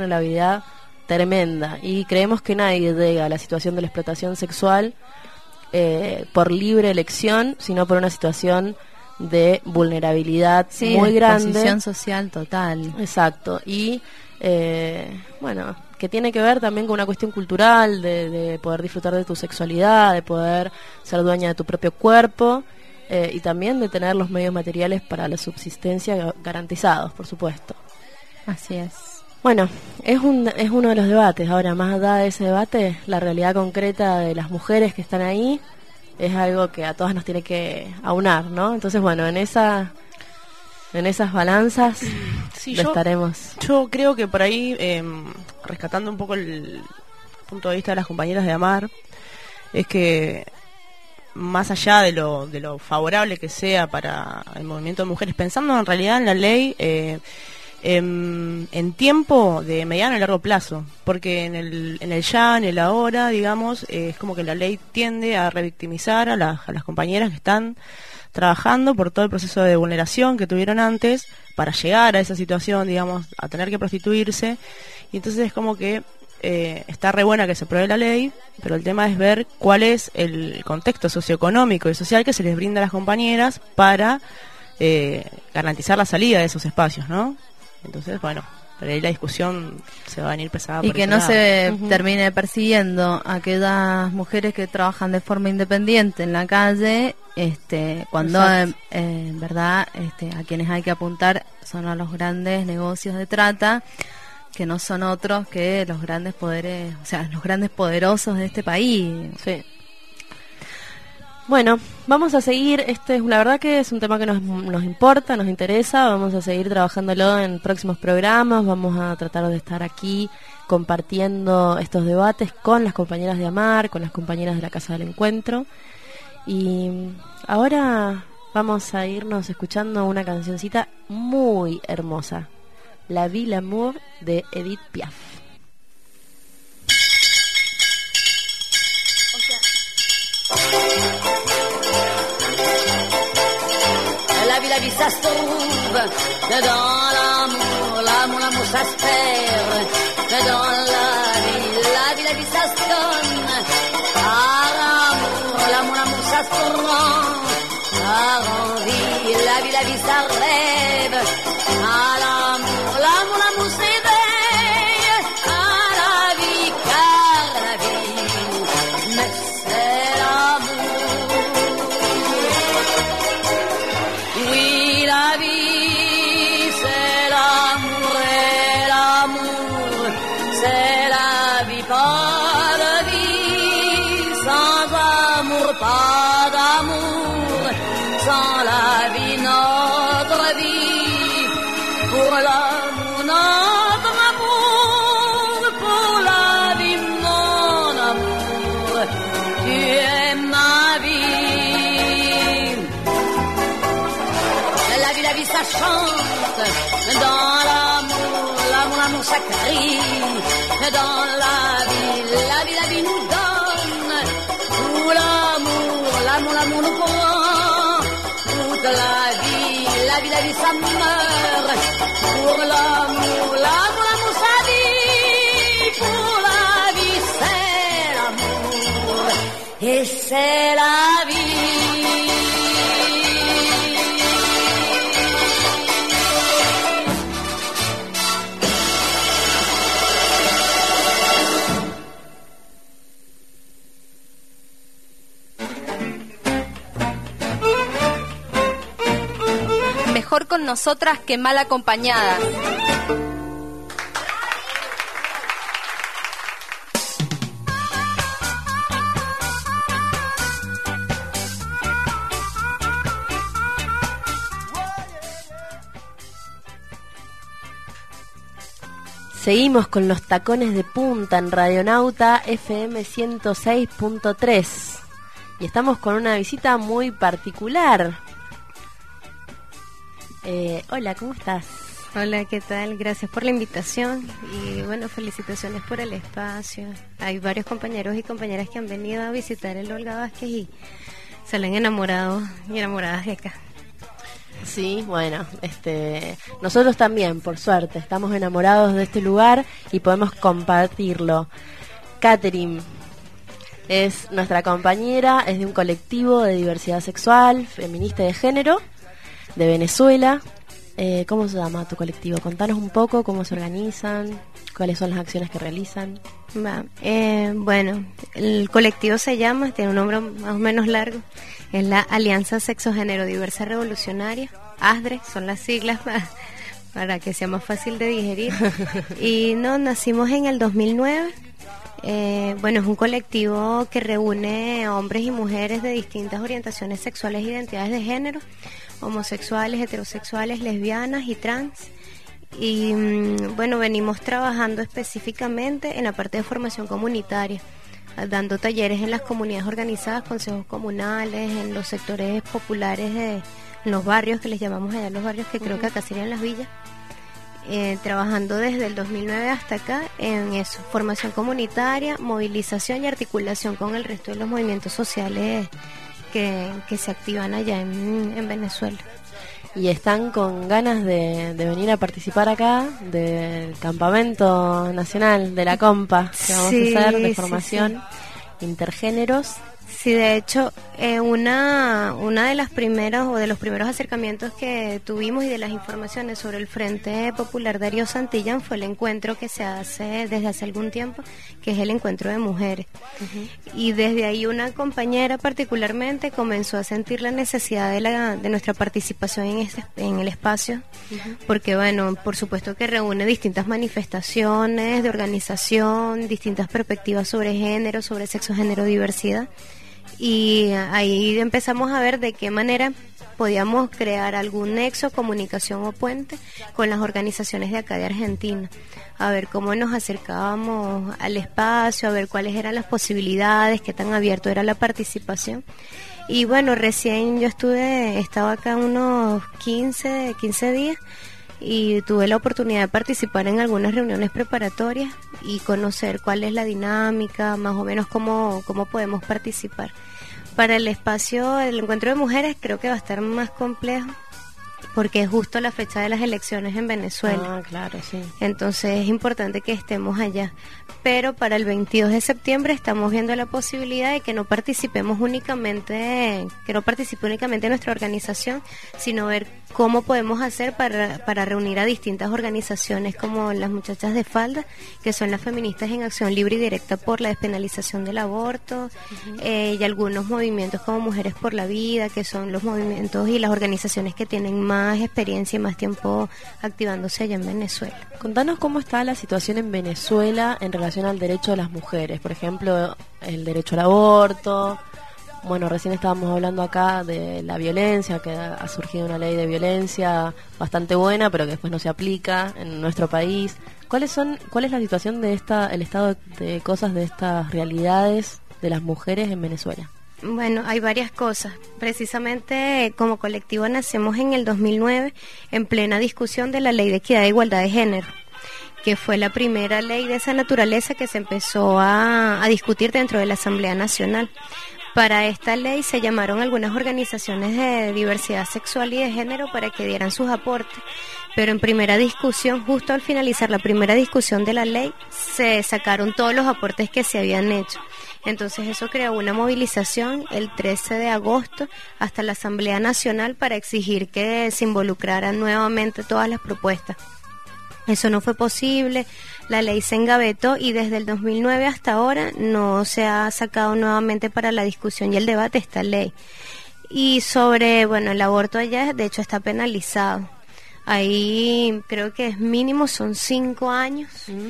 vulnerabilidad tremenda. Y creemos que nadie llega a la situación de la explotación sexual por libre elección, sino por una situación de vulnerabilidad muy de grande. exposición social total. Exacto. Y bueno, que tiene que ver también con una cuestión cultural de poder disfrutar de tu sexualidad, de poder ser dueña de tu propio cuerpo, y también de tener los medios materiales para la subsistencia garantizados, por supuesto. Así es. Bueno, es uno de los debates. Ahora, más allá de ese debate, la realidad concreta de las mujeres que están ahí es algo que a todas nos tiene que aunar, ¿no? Entonces, bueno, en esas balanzas estaremos. Yo creo que por ahí, rescatando un poco el punto de vista de las compañeras de AMAR, es que más allá de lo favorable que sea para el movimiento de mujeres, pensando en realidad en la ley, en tiempo de mediano y largo plazo, porque en el ya, en el ahora, digamos, es como que la ley tiende a revictimizar a las compañeras que están trabajando por todo el proceso de vulneración que tuvieron antes para llegar a esa situación, digamos, a tener que prostituirse. Y entonces es como que está re buena que se apruebe la ley, pero el tema es ver cuál es el contexto socioeconómico y social que se les brinda a las compañeras para garantizar la salida de esos espacios, ¿no? Entonces, bueno, por ahí la discusión se va a venir pesada. Y que no se termine persiguiendo a aquellas mujeres que trabajan de forma independiente en la calle, cuando en verdad a quienes hay que apuntar son a los grandes negocios de trata, que no son otros que los grandes poderes, o sea, los grandes poderosos de este país. Sí. Bueno, vamos a seguir, la verdad que es un tema que nos importa, nos interesa, vamos a seguir trabajándolo en próximos programas, vamos a tratar de estar aquí compartiendo estos debates con las compañeras de AMAR, con las compañeras de la Casa del Encuentro. Y ahora vamos a irnos escuchando una cancioncita muy hermosa, La Vie l'amour de Edith Piaf. La vie ça se trouve que dans l'amour, l'amour ça se perd, que dans la vie ça se donne, à l'amour ça se prend, par envie, la vie ça rêve, à l'amour s'éveille, à la vie car la vie, mais c'est l'amour. La vie, c'est l'amour et l'amour, c'est la vie, pas de vie, sans amour, pas d'amour, sans la vie, notre vie, pour l'amour, notre amour, pour la vie, mon amour, tu es ma vie. La vie ça chante, dans l'amour ça crie, dans la vie nous donne, tout l'amour nous prend, toute la vie ça meurt, pour l'amour ça vit, pour la vie c'est l'amour, et c'est la vie. Mejor con nosotras que mal acompañadas. Seguimos con los tacones de punta en Radionauta FM 106.3 y estamos con una visita muy particular. Hola, ¿cómo estás? Hola, ¿qué tal? Gracias por la invitación y bueno, felicitaciones por el espacio. Hay varios compañeros y compañeras que han venido a visitar el Olga Vázquez y se le han enamorado y enamoradas de acá. Sí, bueno, nosotros también, por suerte, estamos enamorados de este lugar y podemos compartirlo. Catherine, Es nuestra compañera, es de un colectivo de diversidad sexual, feminista y de género, de Venezuela. ¿Cómo se llama tu colectivo? Contanos un poco cómo se organizan, cuáles son las acciones que realizan. Bueno, el colectivo se llama, tiene un nombre más o menos largo, es la Alianza Sexo Género Diversa Revolucionaria, ASDRE, son las siglas para que sea más fácil de digerir. Y nacimos en el 2009. Bueno, es un colectivo que reúne a hombres y mujeres de distintas orientaciones sexuales e identidades de género, homosexuales, heterosexuales, lesbianas y trans. Y bueno, venimos trabajando específicamente en la parte de formación comunitaria, dando talleres en las comunidades organizadas, consejos comunales, en los sectores populares en los barrios, que les llamamos allá los barrios, que creo que acá serían las villas. Trabajando desde el 2009 hasta acá en eso, formación comunitaria, movilización y articulación con el resto de los movimientos sociales que se activan allá en Venezuela. Y están con ganas de venir a participar acá del campamento nacional de la Compa que vamos a hacer de formación intergéneros. Sí, de hecho, una de las primeras o de los primeros acercamientos que tuvimos y de las informaciones sobre el Frente Popular Darío Santillán fue el encuentro que se hace desde hace algún tiempo, que es el encuentro de mujeres. Y desde ahí una compañera particularmente comenzó a sentir la necesidad de nuestra participación en el espacio, porque bueno, por supuesto que reúne distintas manifestaciones de organización, distintas perspectivas sobre género, sobre sexo, género, diversidad. Y ahí empezamos a ver de qué manera podíamos crear algún nexo, comunicación o puente con las organizaciones de acá de Argentina, a ver cómo nos acercábamos al espacio, a ver cuáles eran las posibilidades, qué tan abierto era la participación. Y bueno, recién yo estaba acá unos 15 días y tuve la oportunidad de participar en algunas reuniones preparatorias y conocer cuál es la dinámica, más o menos cómo podemos participar. Para el espacio del encuentro de mujeres creo que va a estar más complejo porque es justo la fecha de las elecciones en Venezuela. Claro, sí. Entonces es importante que estemos allá. Pero para el 22 de septiembre estamos viendo la posibilidad de que no participe únicamente nuestra organización, sino ver cómo podemos hacer para reunir a distintas organizaciones como las muchachas de falda, que son las feministas en acción libre y directa por la despenalización del aborto, y algunos movimientos como Mujeres por la Vida, que son los movimientos y las organizaciones que tienen más experiencia y más tiempo activándose allá en Venezuela. Contanos cómo está la situación en Venezuela en relación al derecho de las mujeres, por ejemplo, el derecho al aborto. Bueno, recién estábamos hablando acá de la violencia, que ha surgido una ley de violencia bastante buena, pero que después no se aplica en nuestro país. ¿Cuál es la situación de el estado de cosas de estas realidades de las mujeres en Venezuela? Bueno, hay varias cosas. Precisamente como colectivo nacemos en el 2009 en plena discusión de la Ley de Equidad e Igualdad de Género, que fue la primera ley de esa naturaleza que se empezó a discutir dentro de la Asamblea Nacional. Para esta ley se llamaron algunas organizaciones de diversidad sexual y de género para que dieran sus aportes, pero en primera discusión, justo al finalizar la primera discusión de la ley, se sacaron todos los aportes que se habían hecho. Entonces eso creó una movilización el 13 de agosto hasta la Asamblea Nacional para exigir que se involucraran nuevamente todas las propuestas. Eso no fue posible, la ley se engavetó y desde el 2009 hasta ahora no se ha sacado nuevamente para la discusión y el debate esta ley. Y sobre, el aborto allá de hecho está penalizado. Ahí creo que es mínimo, son 5 años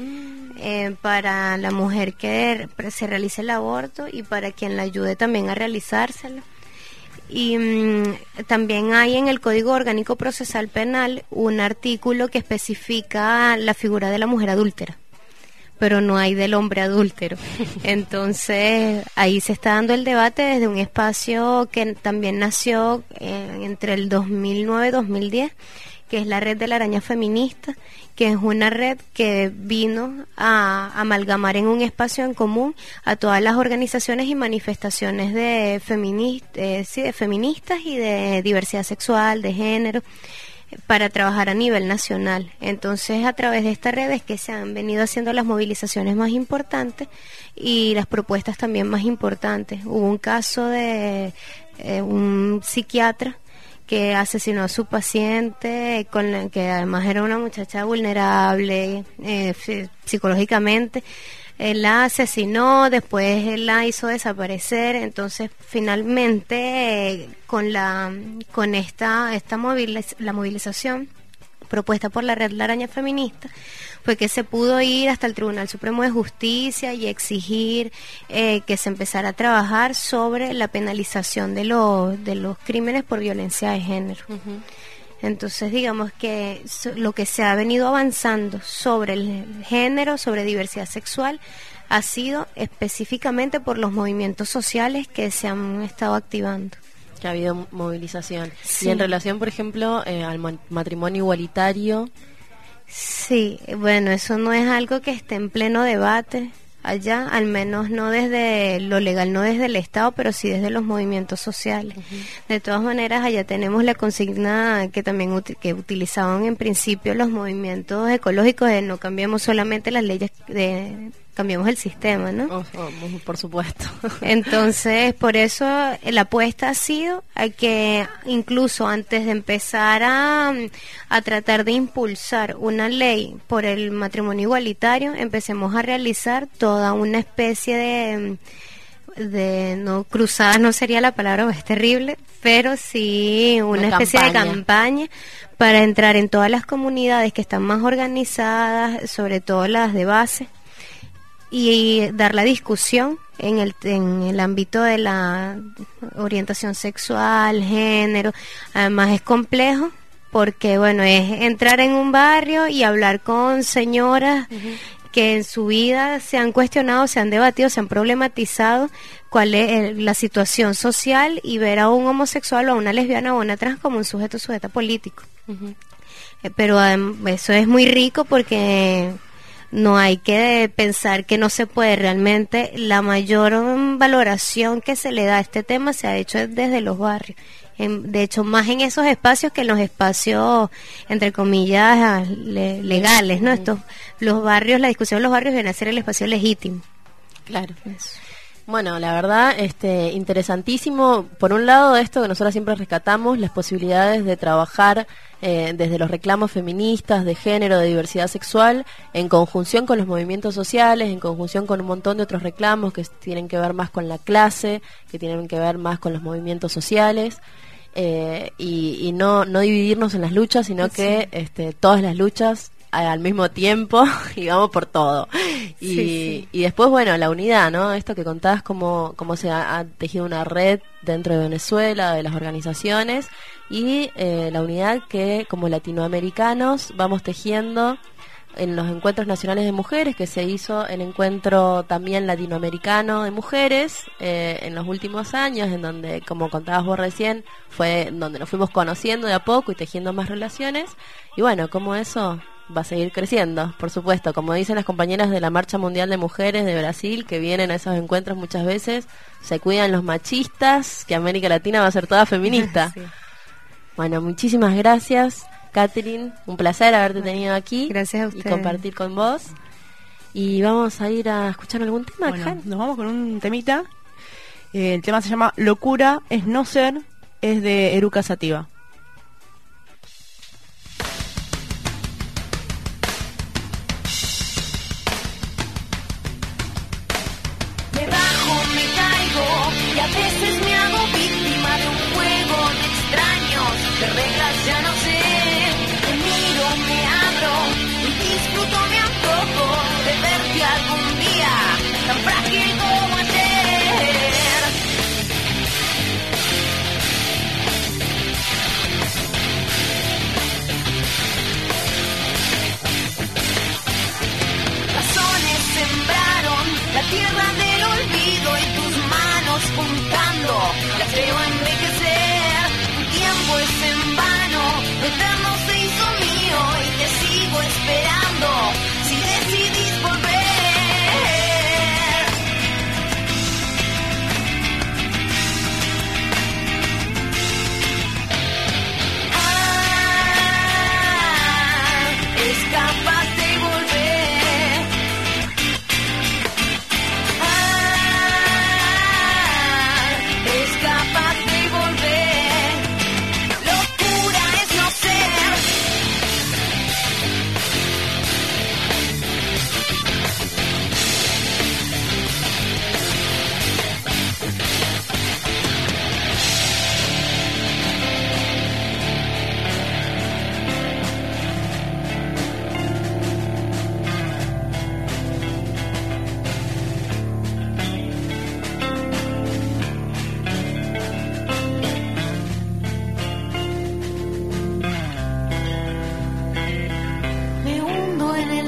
para la mujer que se realice el aborto y para quien la ayude también a realizárselo. Y también hay en el Código Orgánico Procesal Penal un artículo que especifica la figura de la mujer adúltera, pero no hay del hombre adúltero. Entonces ahí se está dando el debate desde un espacio que también nació entre el 2009 y 2010, que es la Red de la Araña Feminista, que es una red que vino a amalgamar en un espacio en común a todas las organizaciones y manifestaciones de feministas y de diversidad sexual, de género, para trabajar a nivel nacional. Entonces, a través de esta red es que se han venido haciendo las movilizaciones más importantes y las propuestas también más importantes. Hubo un caso de un psiquiatra que asesinó a su paciente, que además era una muchacha vulnerable psicológicamente. Él la asesinó, después él la hizo desaparecer. Entonces finalmente la movilización propuesta por la Red La Araña Feminista fue que se pudo ir hasta el Tribunal Supremo de Justicia y exigir que se empezara a trabajar sobre la penalización de los crímenes por violencia de género. Uh-huh. Entonces, digamos que lo que se ha venido avanzando sobre el género, sobre diversidad sexual, ha sido específicamente por los movimientos sociales que se han estado activando. Que ha habido movilización. Sí. Y en relación, por ejemplo, al matrimonio igualitario. Sí, bueno, eso no es algo que esté en pleno debate allá, al menos no desde lo legal, no desde el Estado, pero sí desde los movimientos sociales. Uh-huh. De todas maneras, allá tenemos la consigna que también que utilizaban en principio los movimientos ecológicos de no cambiemos solamente las leyes, cambiemos el sistema, ¿no? Por supuesto. Entonces, por eso la apuesta ha sido a que incluso antes de empezar a tratar de impulsar una ley por el matrimonio igualitario, empecemos a realizar toda una especie de no cruzadas no sería la palabra, es terrible, pero sí una especie de campaña para entrar en todas las comunidades que están más organizadas, sobre todo las de base, y dar la discusión en el ámbito de la orientación sexual, género. Además es complejo porque, bueno, es entrar en un barrio y hablar con señoras uh-huh. que en su vida se han cuestionado, se han debatido, se han problematizado cuál es la situación social y ver a un homosexual o a una lesbiana o a una trans como un sujeta político. Uh-huh. Pero eso es muy rico porque no hay que pensar que no se puede. Realmente la mayor valoración que se le da a este tema se ha hecho desde los barrios. De hecho, más en esos espacios que en los espacios, entre comillas, legales, ¿no? Los barrios, la discusión en los barrios viene a ser el espacio legítimo. Claro. Eso. Bueno, la verdad, interesantísimo. Por un lado, esto que nosotros siempre rescatamos, las posibilidades de trabajar desde los reclamos feministas, de género, de diversidad sexual, en conjunción con los movimientos sociales, en conjunción con un montón de otros reclamos que tienen que ver más con la clase, que tienen que ver más con los movimientos sociales, y no dividirnos en las luchas, sino sí. que todas las luchas al mismo tiempo y vamos por todo. Y después, bueno, la unidad, ¿no? Esto que contabas, cómo se ha tejido una red dentro de Venezuela, de las organizaciones, y la unidad que como latinoamericanos vamos tejiendo en los encuentros nacionales de mujeres, que se hizo el encuentro también latinoamericano de mujeres en los últimos años, en donde, como contabas vos recién, fue donde nos fuimos conociendo de a poco y tejiendo más relaciones. Y bueno, como eso va a seguir creciendo, por supuesto, como dicen las compañeras de la Marcha Mundial de Mujeres de Brasil, que vienen a esos encuentros muchas veces, se cuidan los machistas, que América Latina va a ser toda feminista. Sí. Bueno, muchísimas gracias, Catherine, un placer haberte tenido aquí. Gracias a usted. Y compartir con vos. Y vamos a ir a escuchar algún tema. Bueno, nos vamos con un temita. El tema se llama Locura es no ser, es de Eruca Sativa. A veces me hago víctima de un juego de extraños, de reglas ya no sé, te miro, me abro y disfruto mi antojo de verte algún día, tan frágil como ayer. Razones sembraron la tierra del olvido y tus manos juntando, las veo envejecer, tu tiempo es en vano, lo eterno se hizo mío y te sigo esperando, si decidís volver.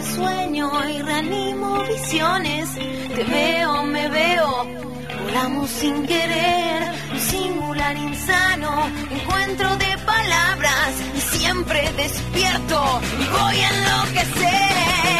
sueño y reanimo visiones. Te veo, me veo, volamos sin querer, un singular insano, encuentro de palabras y siempre despierto y voy a enloquecer.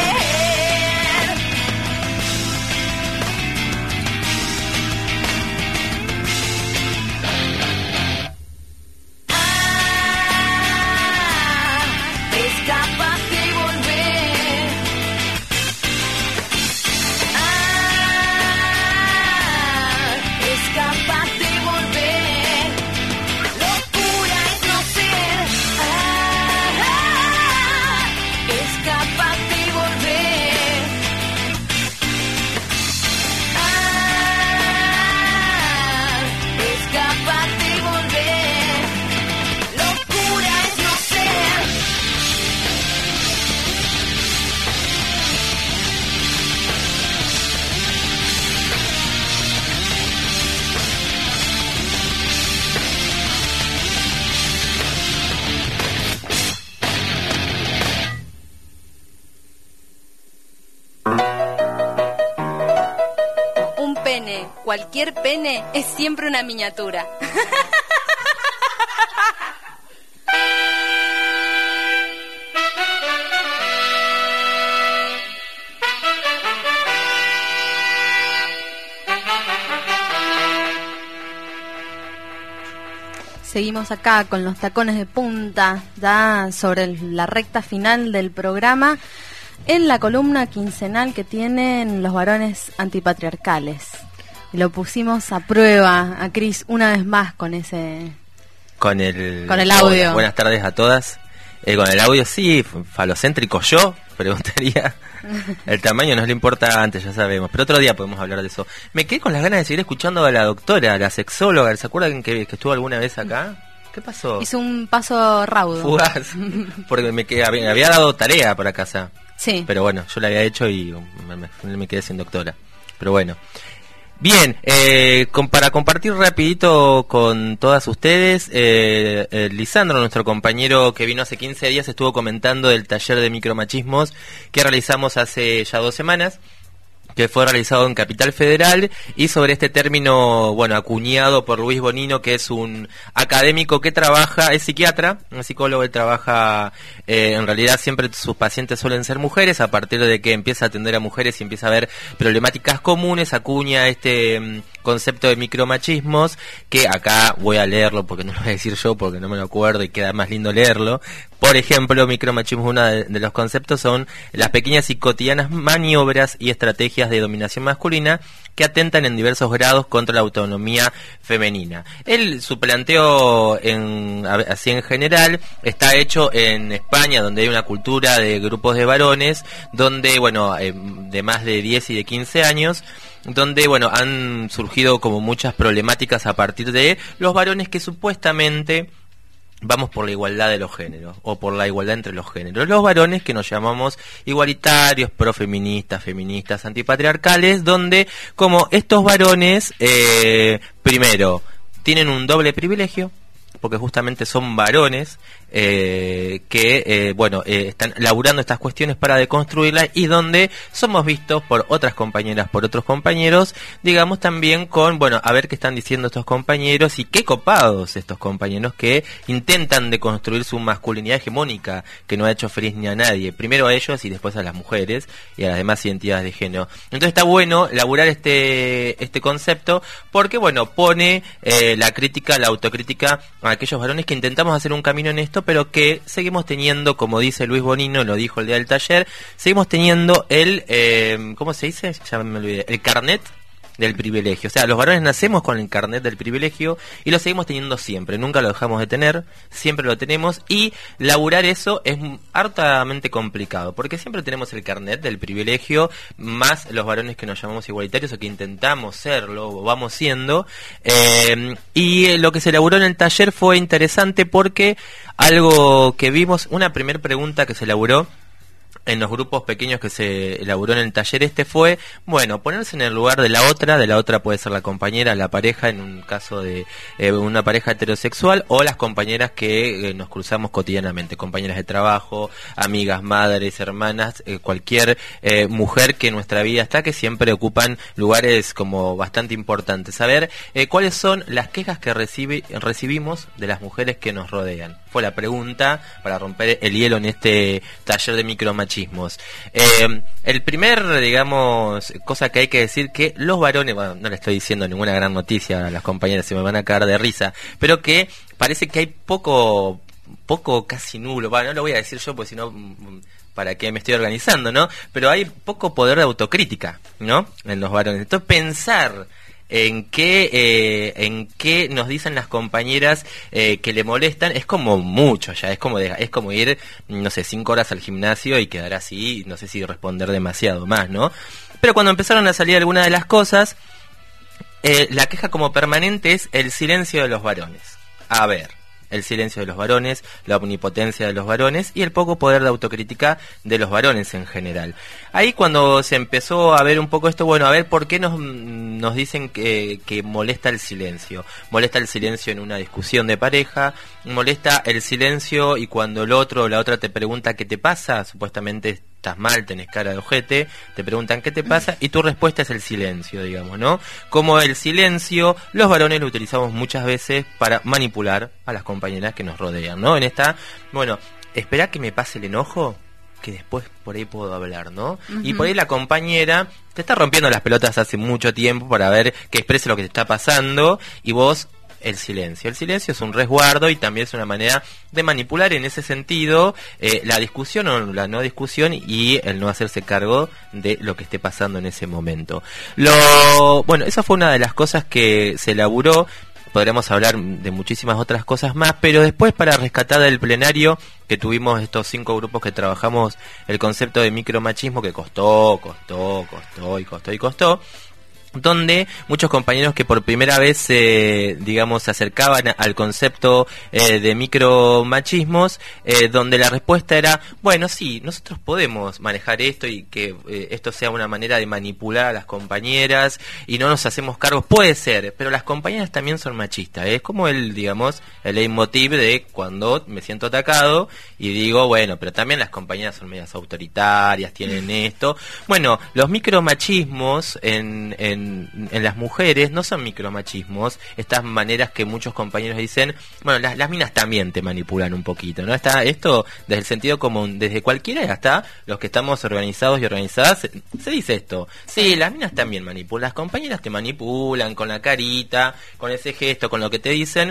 Cualquier pene es siempre una miniatura. Seguimos acá con los tacones de punta, ya sobre la recta final del programa, en la columna quincenal que tienen los varones antipatriarcales. Lo pusimos a prueba a Cris una vez más con el audio. Buenas tardes a todas. Con el audio, sí, falocéntrico yo, preguntaría. El tamaño no le importa antes, ya sabemos. Pero otro día podemos hablar de eso. Me quedé con las ganas de seguir escuchando a la doctora, la sexóloga. ¿Se acuerdan que estuvo alguna vez acá? ¿Qué pasó? Hizo un paso raudo. Fugaz. Porque me había dado tarea para casa. Sí. Pero bueno, yo la había hecho y me quedé sin doctora. Pero bueno. Bien, para compartir rapidito con todas ustedes, Lisandro, nuestro compañero que vino hace 15 días, estuvo comentando del taller de micromachismos que realizamos hace ya 2 semanas, que fue realizado en Capital Federal, y sobre este término, bueno, acuñado por Luis Bonino, que es un académico que trabaja, es psiquiatra, un psicólogo que trabaja, en realidad siempre sus pacientes suelen ser mujeres, a partir de que empieza a atender a mujeres y empieza a ver problemáticas comunes, acuña este concepto de micromachismos, que acá voy a leerlo porque no lo voy a decir yo, porque no me lo acuerdo y queda más lindo leerlo. Por ejemplo, micromachismo, uno de los conceptos son las pequeñas y cotidianas maniobras y estrategias de dominación masculina que atentan en diversos grados contra la autonomía femenina. Su planteo así en general está hecho en España, donde hay una cultura de grupos de varones, donde, bueno, de más de 10 y de 15 años, donde, bueno, han surgido como muchas problemáticas a partir de los varones que supuestamente vamos por la igualdad de los géneros, o por la igualdad entre los géneros. Los varones que nos llamamos igualitarios, profeministas, feministas, antipatriarcales, donde como estos varones, primero, tienen un doble privilegio, porque justamente son varones que están laburando estas cuestiones para deconstruirlas, y donde somos vistos por otras compañeras, por otros compañeros, digamos también con, bueno, a ver qué están diciendo estos compañeros, y qué copados estos compañeros que intentan deconstruir su masculinidad hegemónica, que no ha hecho feliz ni a nadie, primero a ellos y después a las mujeres y a las demás identidades de género. Entonces está bueno laburar este concepto, porque, bueno, pone la crítica, la autocrítica a aquellos varones que intentamos hacer un camino en esto, pero que seguimos teniendo, como dice Luis Bonino, lo dijo el día del taller, seguimos teniendo ¿cómo se dice? Ya me olvidé. El carnet del privilegio. O sea, los varones nacemos con el carnet del privilegio y lo seguimos teniendo siempre, nunca lo dejamos de tener, siempre lo tenemos, y laburar eso es hartamente complicado, porque siempre tenemos el carnet del privilegio, más los varones que nos llamamos igualitarios o que intentamos serlo o vamos siendo, y lo que se elaboró en el taller fue interesante porque algo que vimos, una primera pregunta que se elaboró en los grupos pequeños que se elaboró en el taller fue, bueno, ponerse en el lugar de la otra puede ser la compañera, la pareja, en un caso de una pareja heterosexual, o las compañeras que nos cruzamos cotidianamente, compañeras de trabajo, amigas, madres, hermanas, cualquier mujer que en nuestra vida está, que siempre ocupan lugares como bastante importantes. Saber cuáles son las quejas que recibimos de las mujeres que nos rodean. Fue la pregunta para romper el hielo en este taller de micromachismos. El primer, digamos, cosa que hay que decir, que los varones, bueno, no le estoy diciendo ninguna gran noticia a las compañeras, se me van a caer de risa, pero que parece que hay poco, casi nulo, bueno, no lo voy a decir yo, porque si no, para qué me estoy organizando, ¿no? Pero hay poco poder de autocrítica, ¿no? En los varones. Entonces, pensar en qué nos dicen las compañeras que le molestan es como mucho ya, es como ir, no sé, 5 horas al gimnasio y quedar así, no sé si responder demasiado más, ¿no? Pero cuando empezaron a salir algunas de las cosas, la queja como permanente es el silencio de los varones. A ver, el silencio de los varones, la omnipotencia de los varones y el poco poder de autocrítica de los varones en general. Ahí cuando se empezó a ver un poco esto, bueno, a ver por qué nos dicen que molesta el silencio. Molesta el silencio en una discusión de pareja, molesta el silencio y cuando el otro o la otra te pregunta qué te pasa, supuestamente estás mal, tenés cara de ojete, te preguntan qué te pasa y tu respuesta es el silencio, digamos, ¿no? Como el silencio, los varones lo utilizamos muchas veces para manipular a las compañeras que nos rodean, ¿no? En esta, bueno, espera que me pase el enojo, que después por ahí puedo hablar, ¿no? Uh-huh. Y por ahí la compañera te está rompiendo las pelotas hace mucho tiempo para ver que exprese lo que te está pasando y vos el silencio. El silencio es un resguardo y también es una manera de manipular en ese sentido la discusión o la no discusión y el no hacerse cargo de lo que esté pasando en ese momento. Bueno, esa fue una de las cosas que se elaboró. Podríamos hablar de muchísimas otras cosas más, pero después, para rescatar del plenario que tuvimos estos 5 grupos que trabajamos el concepto de micromachismo, que costó, donde muchos compañeros que por primera vez digamos se acercaban al concepto de micromachismos, donde la respuesta era, bueno, sí, nosotros podemos manejar esto y que esto sea una manera de manipular a las compañeras y no nos hacemos cargos, puede ser, pero las compañeras también son machistas, es como el leitmotiv de cuando me siento atacado y digo, bueno, pero también las compañeras son medias autoritarias, tienen esto. Bueno, los micromachismos en las mujeres no son micromachismos, estas maneras que muchos compañeros dicen, bueno, las minas también te manipulan un poquito, ¿no? Está esto desde el sentido común, desde cualquiera hasta los que estamos organizados y organizadas, se dice esto, sí, las minas también manipulan, las compañeras te manipulan con la carita, con ese gesto, con lo que te dicen,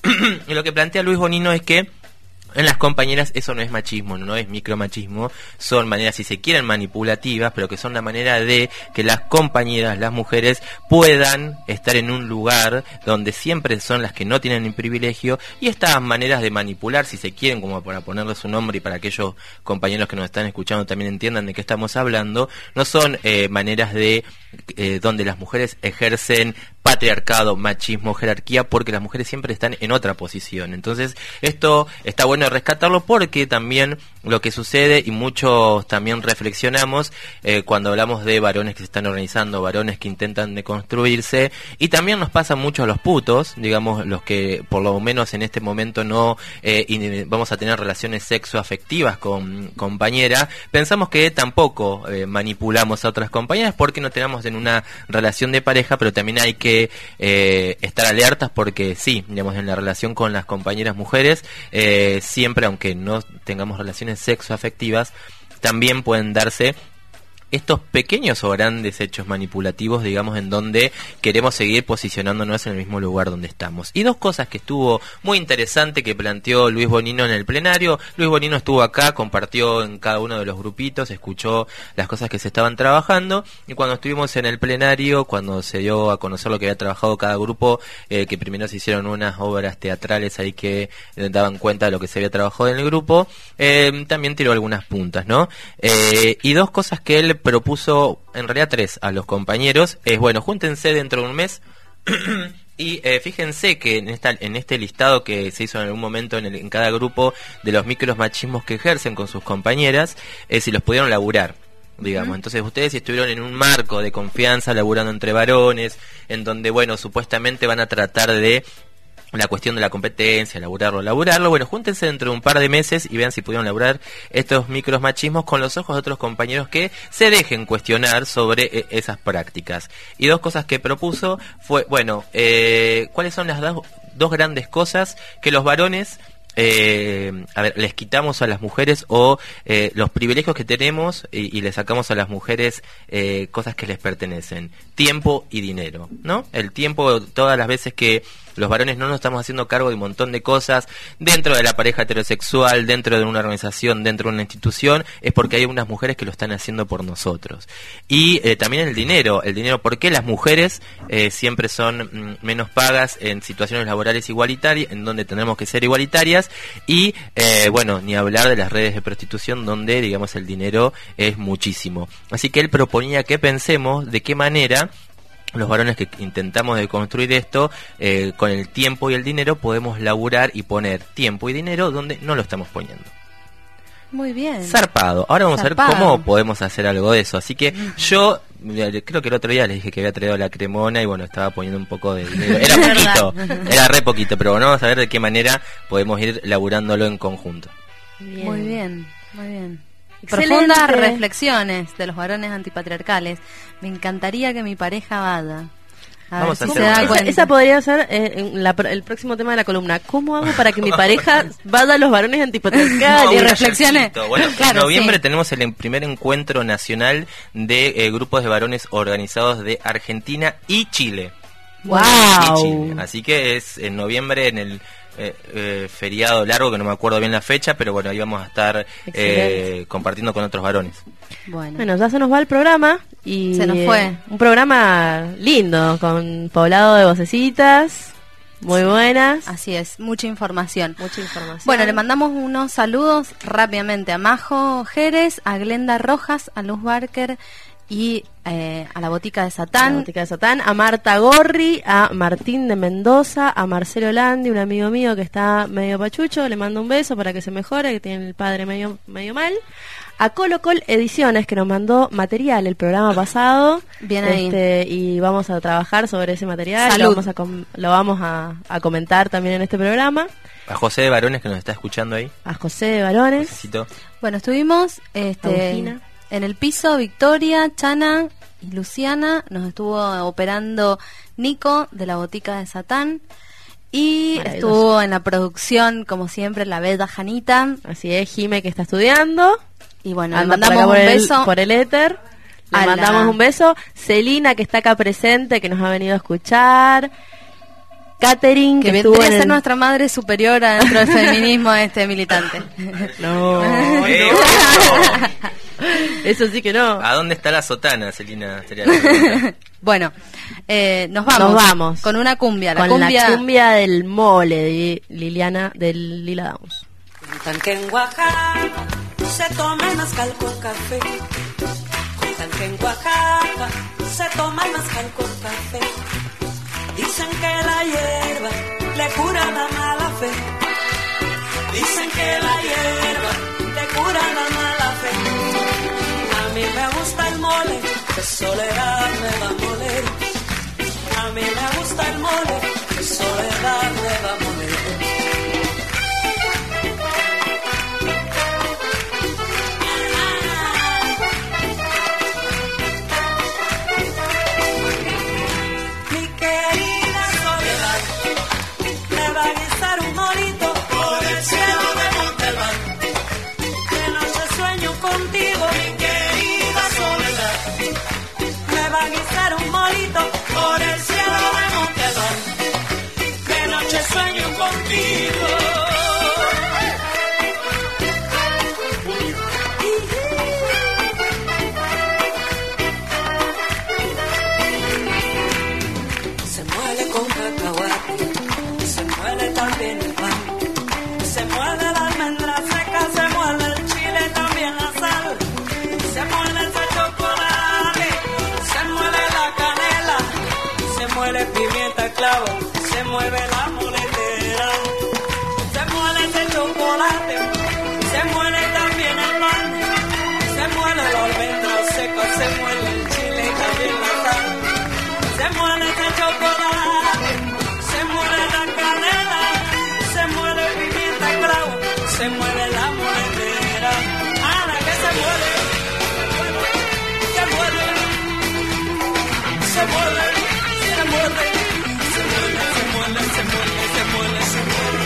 y lo que plantea Luis Bonino es que en las compañeras eso no es machismo, no es micromachismo, son maneras, si se quieren, manipulativas, pero que son la manera de que las compañeras, las mujeres, puedan estar en un lugar donde siempre son las que no tienen el privilegio, y estas maneras de manipular, si se quieren, como para ponerle su nombre y para aquellos compañeros que nos están escuchando también entiendan de qué estamos hablando, no son maneras de donde las mujeres ejercen patriarcado, machismo, jerarquía, porque las mujeres siempre están en otra posición. Entonces, esto está bueno rescatarlo porque también lo que sucede, y muchos también reflexionamos cuando hablamos de varones que se están organizando, varones que intentan deconstruirse, y también nos pasa mucho a los putos, digamos, los que por lo menos en este momento no vamos a tener relaciones sexoafectivas con compañeras, pensamos que tampoco manipulamos a otras compañeras porque no tenemos en una relación de pareja, pero también hay que estar alertas porque sí, digamos, en la relación con las compañeras mujeres, siempre, aunque no tengamos relaciones sexoafectivas, también pueden darse estos pequeños o grandes hechos manipulativos, digamos, en donde queremos seguir posicionándonos en el mismo lugar donde estamos. Y dos cosas que estuvo muy interesante que planteó Luis Bonino en el plenario. Luis Bonino estuvo acá, compartió en cada uno de los grupitos, escuchó las cosas que se estaban trabajando, y cuando estuvimos en el plenario, cuando se dio a conocer lo que había trabajado cada grupo, que primero se hicieron unas obras teatrales ahí que daban cuenta de lo que se había trabajado en el grupo, también tiró algunas puntas, ¿no? Y dos cosas que él propuso, en realidad 3, a los compañeros, es, bueno, júntense dentro de un mes Y fíjense que en este listado que se hizo en algún momento en cada grupo de los micromachismos que ejercen con sus compañeras, si los pudieron laburar, digamos. Entonces ustedes si estuvieron en un marco de confianza laburando entre varones, en donde, bueno, supuestamente van a tratar de la cuestión de la competencia, laburarlo, bueno, júntense dentro de un par de meses y vean si pudieron laburar estos micromachismos con los ojos de otros compañeros que se dejen cuestionar sobre esas prácticas. Y dos cosas que propuso fue, bueno, ¿cuáles son las dos grandes cosas que los varones les quitamos a las mujeres o los privilegios que tenemos y les sacamos a las mujeres cosas que les pertenecen? Tiempo y dinero, ¿no? El tiempo, todas las veces que los varones no nos estamos haciendo cargo de un montón de cosas dentro de la pareja heterosexual, dentro de una organización, dentro de una institución, es porque hay unas mujeres que lo están haciendo por nosotros. Y también el dinero, ¿por qué las mujeres siempre son menos pagas en situaciones laborales igualitarias, en donde tenemos que ser igualitarias? Y bueno, ni hablar de las redes de prostitución, donde, digamos, el dinero es muchísimo. Así que él proponía que pensemos de qué manera los varones que intentamos de construir esto, con el tiempo y el dinero podemos laburar y poner tiempo y dinero donde no lo estamos poniendo. Muy bien. Zarpado. Ahora vamos a ver cómo podemos hacer algo de eso. Así que yo creo que el otro día les dije que había traído la cremona y bueno, estaba poniendo un poco de dinero. Era poquito, era re poquito, pero bueno, vamos a ver de qué manera podemos ir laburándolo en conjunto. Bien. Muy bien, muy bien. Excelente. Profundas reflexiones de los varones antipatriarcales. Me encantaría que mi pareja vaya. Vamos a si hacer se da una. cuenta. Esa podría ser el próximo tema de la columna. ¿Cómo hago para que mi pareja vaya a los varones antipatriarcales? Y reflexiones. Bueno, Claro, en noviembre sí. tenemos el primer encuentro nacional de grupos de varones organizados de Argentina y Chile. ¡Wow! Y Chile. Así que es en noviembre en el feriado largo, que no me acuerdo bien la fecha, pero bueno, ahí vamos a estar compartiendo con otros varones. Bueno, ya se nos va el programa y se nos fue. Un programa lindo, con poblado de vocecitas muy buenas. Así es, mucha información. Mucha información. Bueno, le mandamos unos saludos rápidamente a Majo Jerez, a Glenda Rojas, a Luz Barker y a la Botica de Satán. La Botica de Satán, a Marta Gorri, a Martín de Mendoza, a Marcelo Landi, un amigo mío que está medio pachucho, le mando un beso para que se mejore, que tiene el padre medio mal. A Colocol Ediciones, que nos mandó material el programa pasado. Bien ahí. Y vamos a trabajar sobre ese material. Salud. Lo vamos a comentar también en este programa. A José de Varones, que nos está escuchando ahí. A José de Varones. Josecito. Bueno, estuvimos Agustina. en el piso, Victoria, Chana y Luciana. Nos estuvo operando Nico de la Botica de Satán. Y estuvo en la producción, como siempre, la bella Janita. Así es, Jime, que está estudiando. Y bueno, anda le mandamos por un acá beso por el éter. Le mandamos un beso. Celina, que está acá presente, que nos ha venido a escuchar. Catherine, que estuvo vendría a en ser nuestra madre superior dentro del feminismo militante. No. Eso sí que no. ¿A dónde está la sotana, Celina? Sería la pregunta. Bueno, nos vamos con una cumbia. La cumbia del mole de Liliana del Lila Downs. Cuentan que en Oaxaca se toma el mezcal con café. Cuentan que en Oaxaca se toma el mezcal con café. Dicen que la hierba le cura la mala fe. Dicen que la hierba le cura la mala fe. A mí me gusta el mole, que soledad me va a moler. A mí me gusta el mole, que soledad me va a moler. Por el cielo de Montelván, que noche sueño con clavo, se mueve la moletera, se muele ese chocolate, se muele también el pan, se muele el almendro seco, se muele el chile y también la sal, se muele ese chocolate, se muele la canela, se muele pimienta clavo, se muele la moletera, Ana que se muele, se muele, se muele, se muele, se muele, se muele, se muele, se muele, se muele,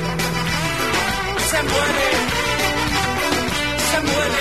se muele, se muele,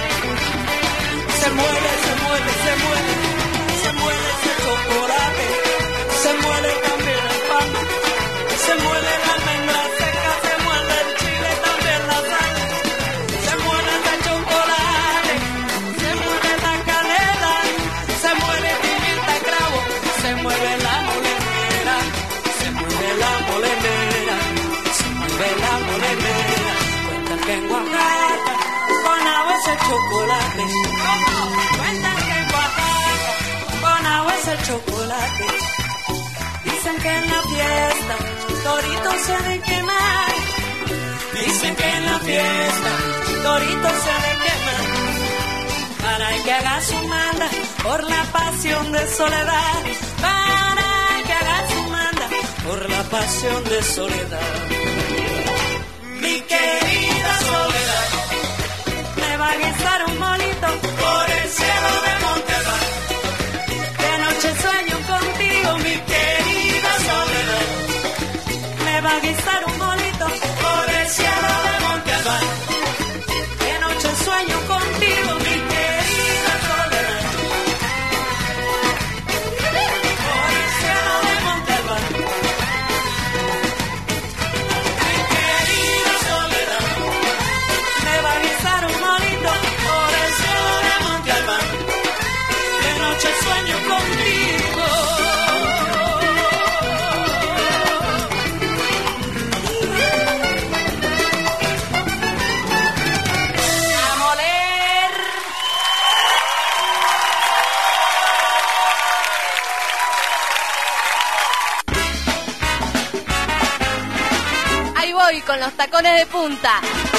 se muele, se muele, se muele, se muele ese chocolate, se muele también el pan, se muele la almendra seca, se muele el chile, también la sal, se muele ese chocolate, se muele la canela, se muele pimienta clavo, se mueve la molenera, se mueve la molenera, se mueve la molenera. Cuentan que en Oaxaca con agua ese chocolate, cuentan que en Oaxaca con agua ese chocolate. Dicen que en la fiesta toritos se han de quemar, dicen que en la fiesta toritos se han de quemar, para que haga su manda por la pasión de soledad, para que haga su manda por la pasión de soledad. Mi querida Soledad me va a guisar un molito por el cielo de Monterrey, de noche sueño contigo, mi querida Soledad, me va a guisar un molito por el cielo de Monterrey, de noche sueño contigo, mi querida Soledad, por el cielo de Monterrey, mi querida Soledad, me va a guisar un molito por el cielo de Monterrey, de noche sueño contigo. A moler. Ahí voy con los tacones de punta.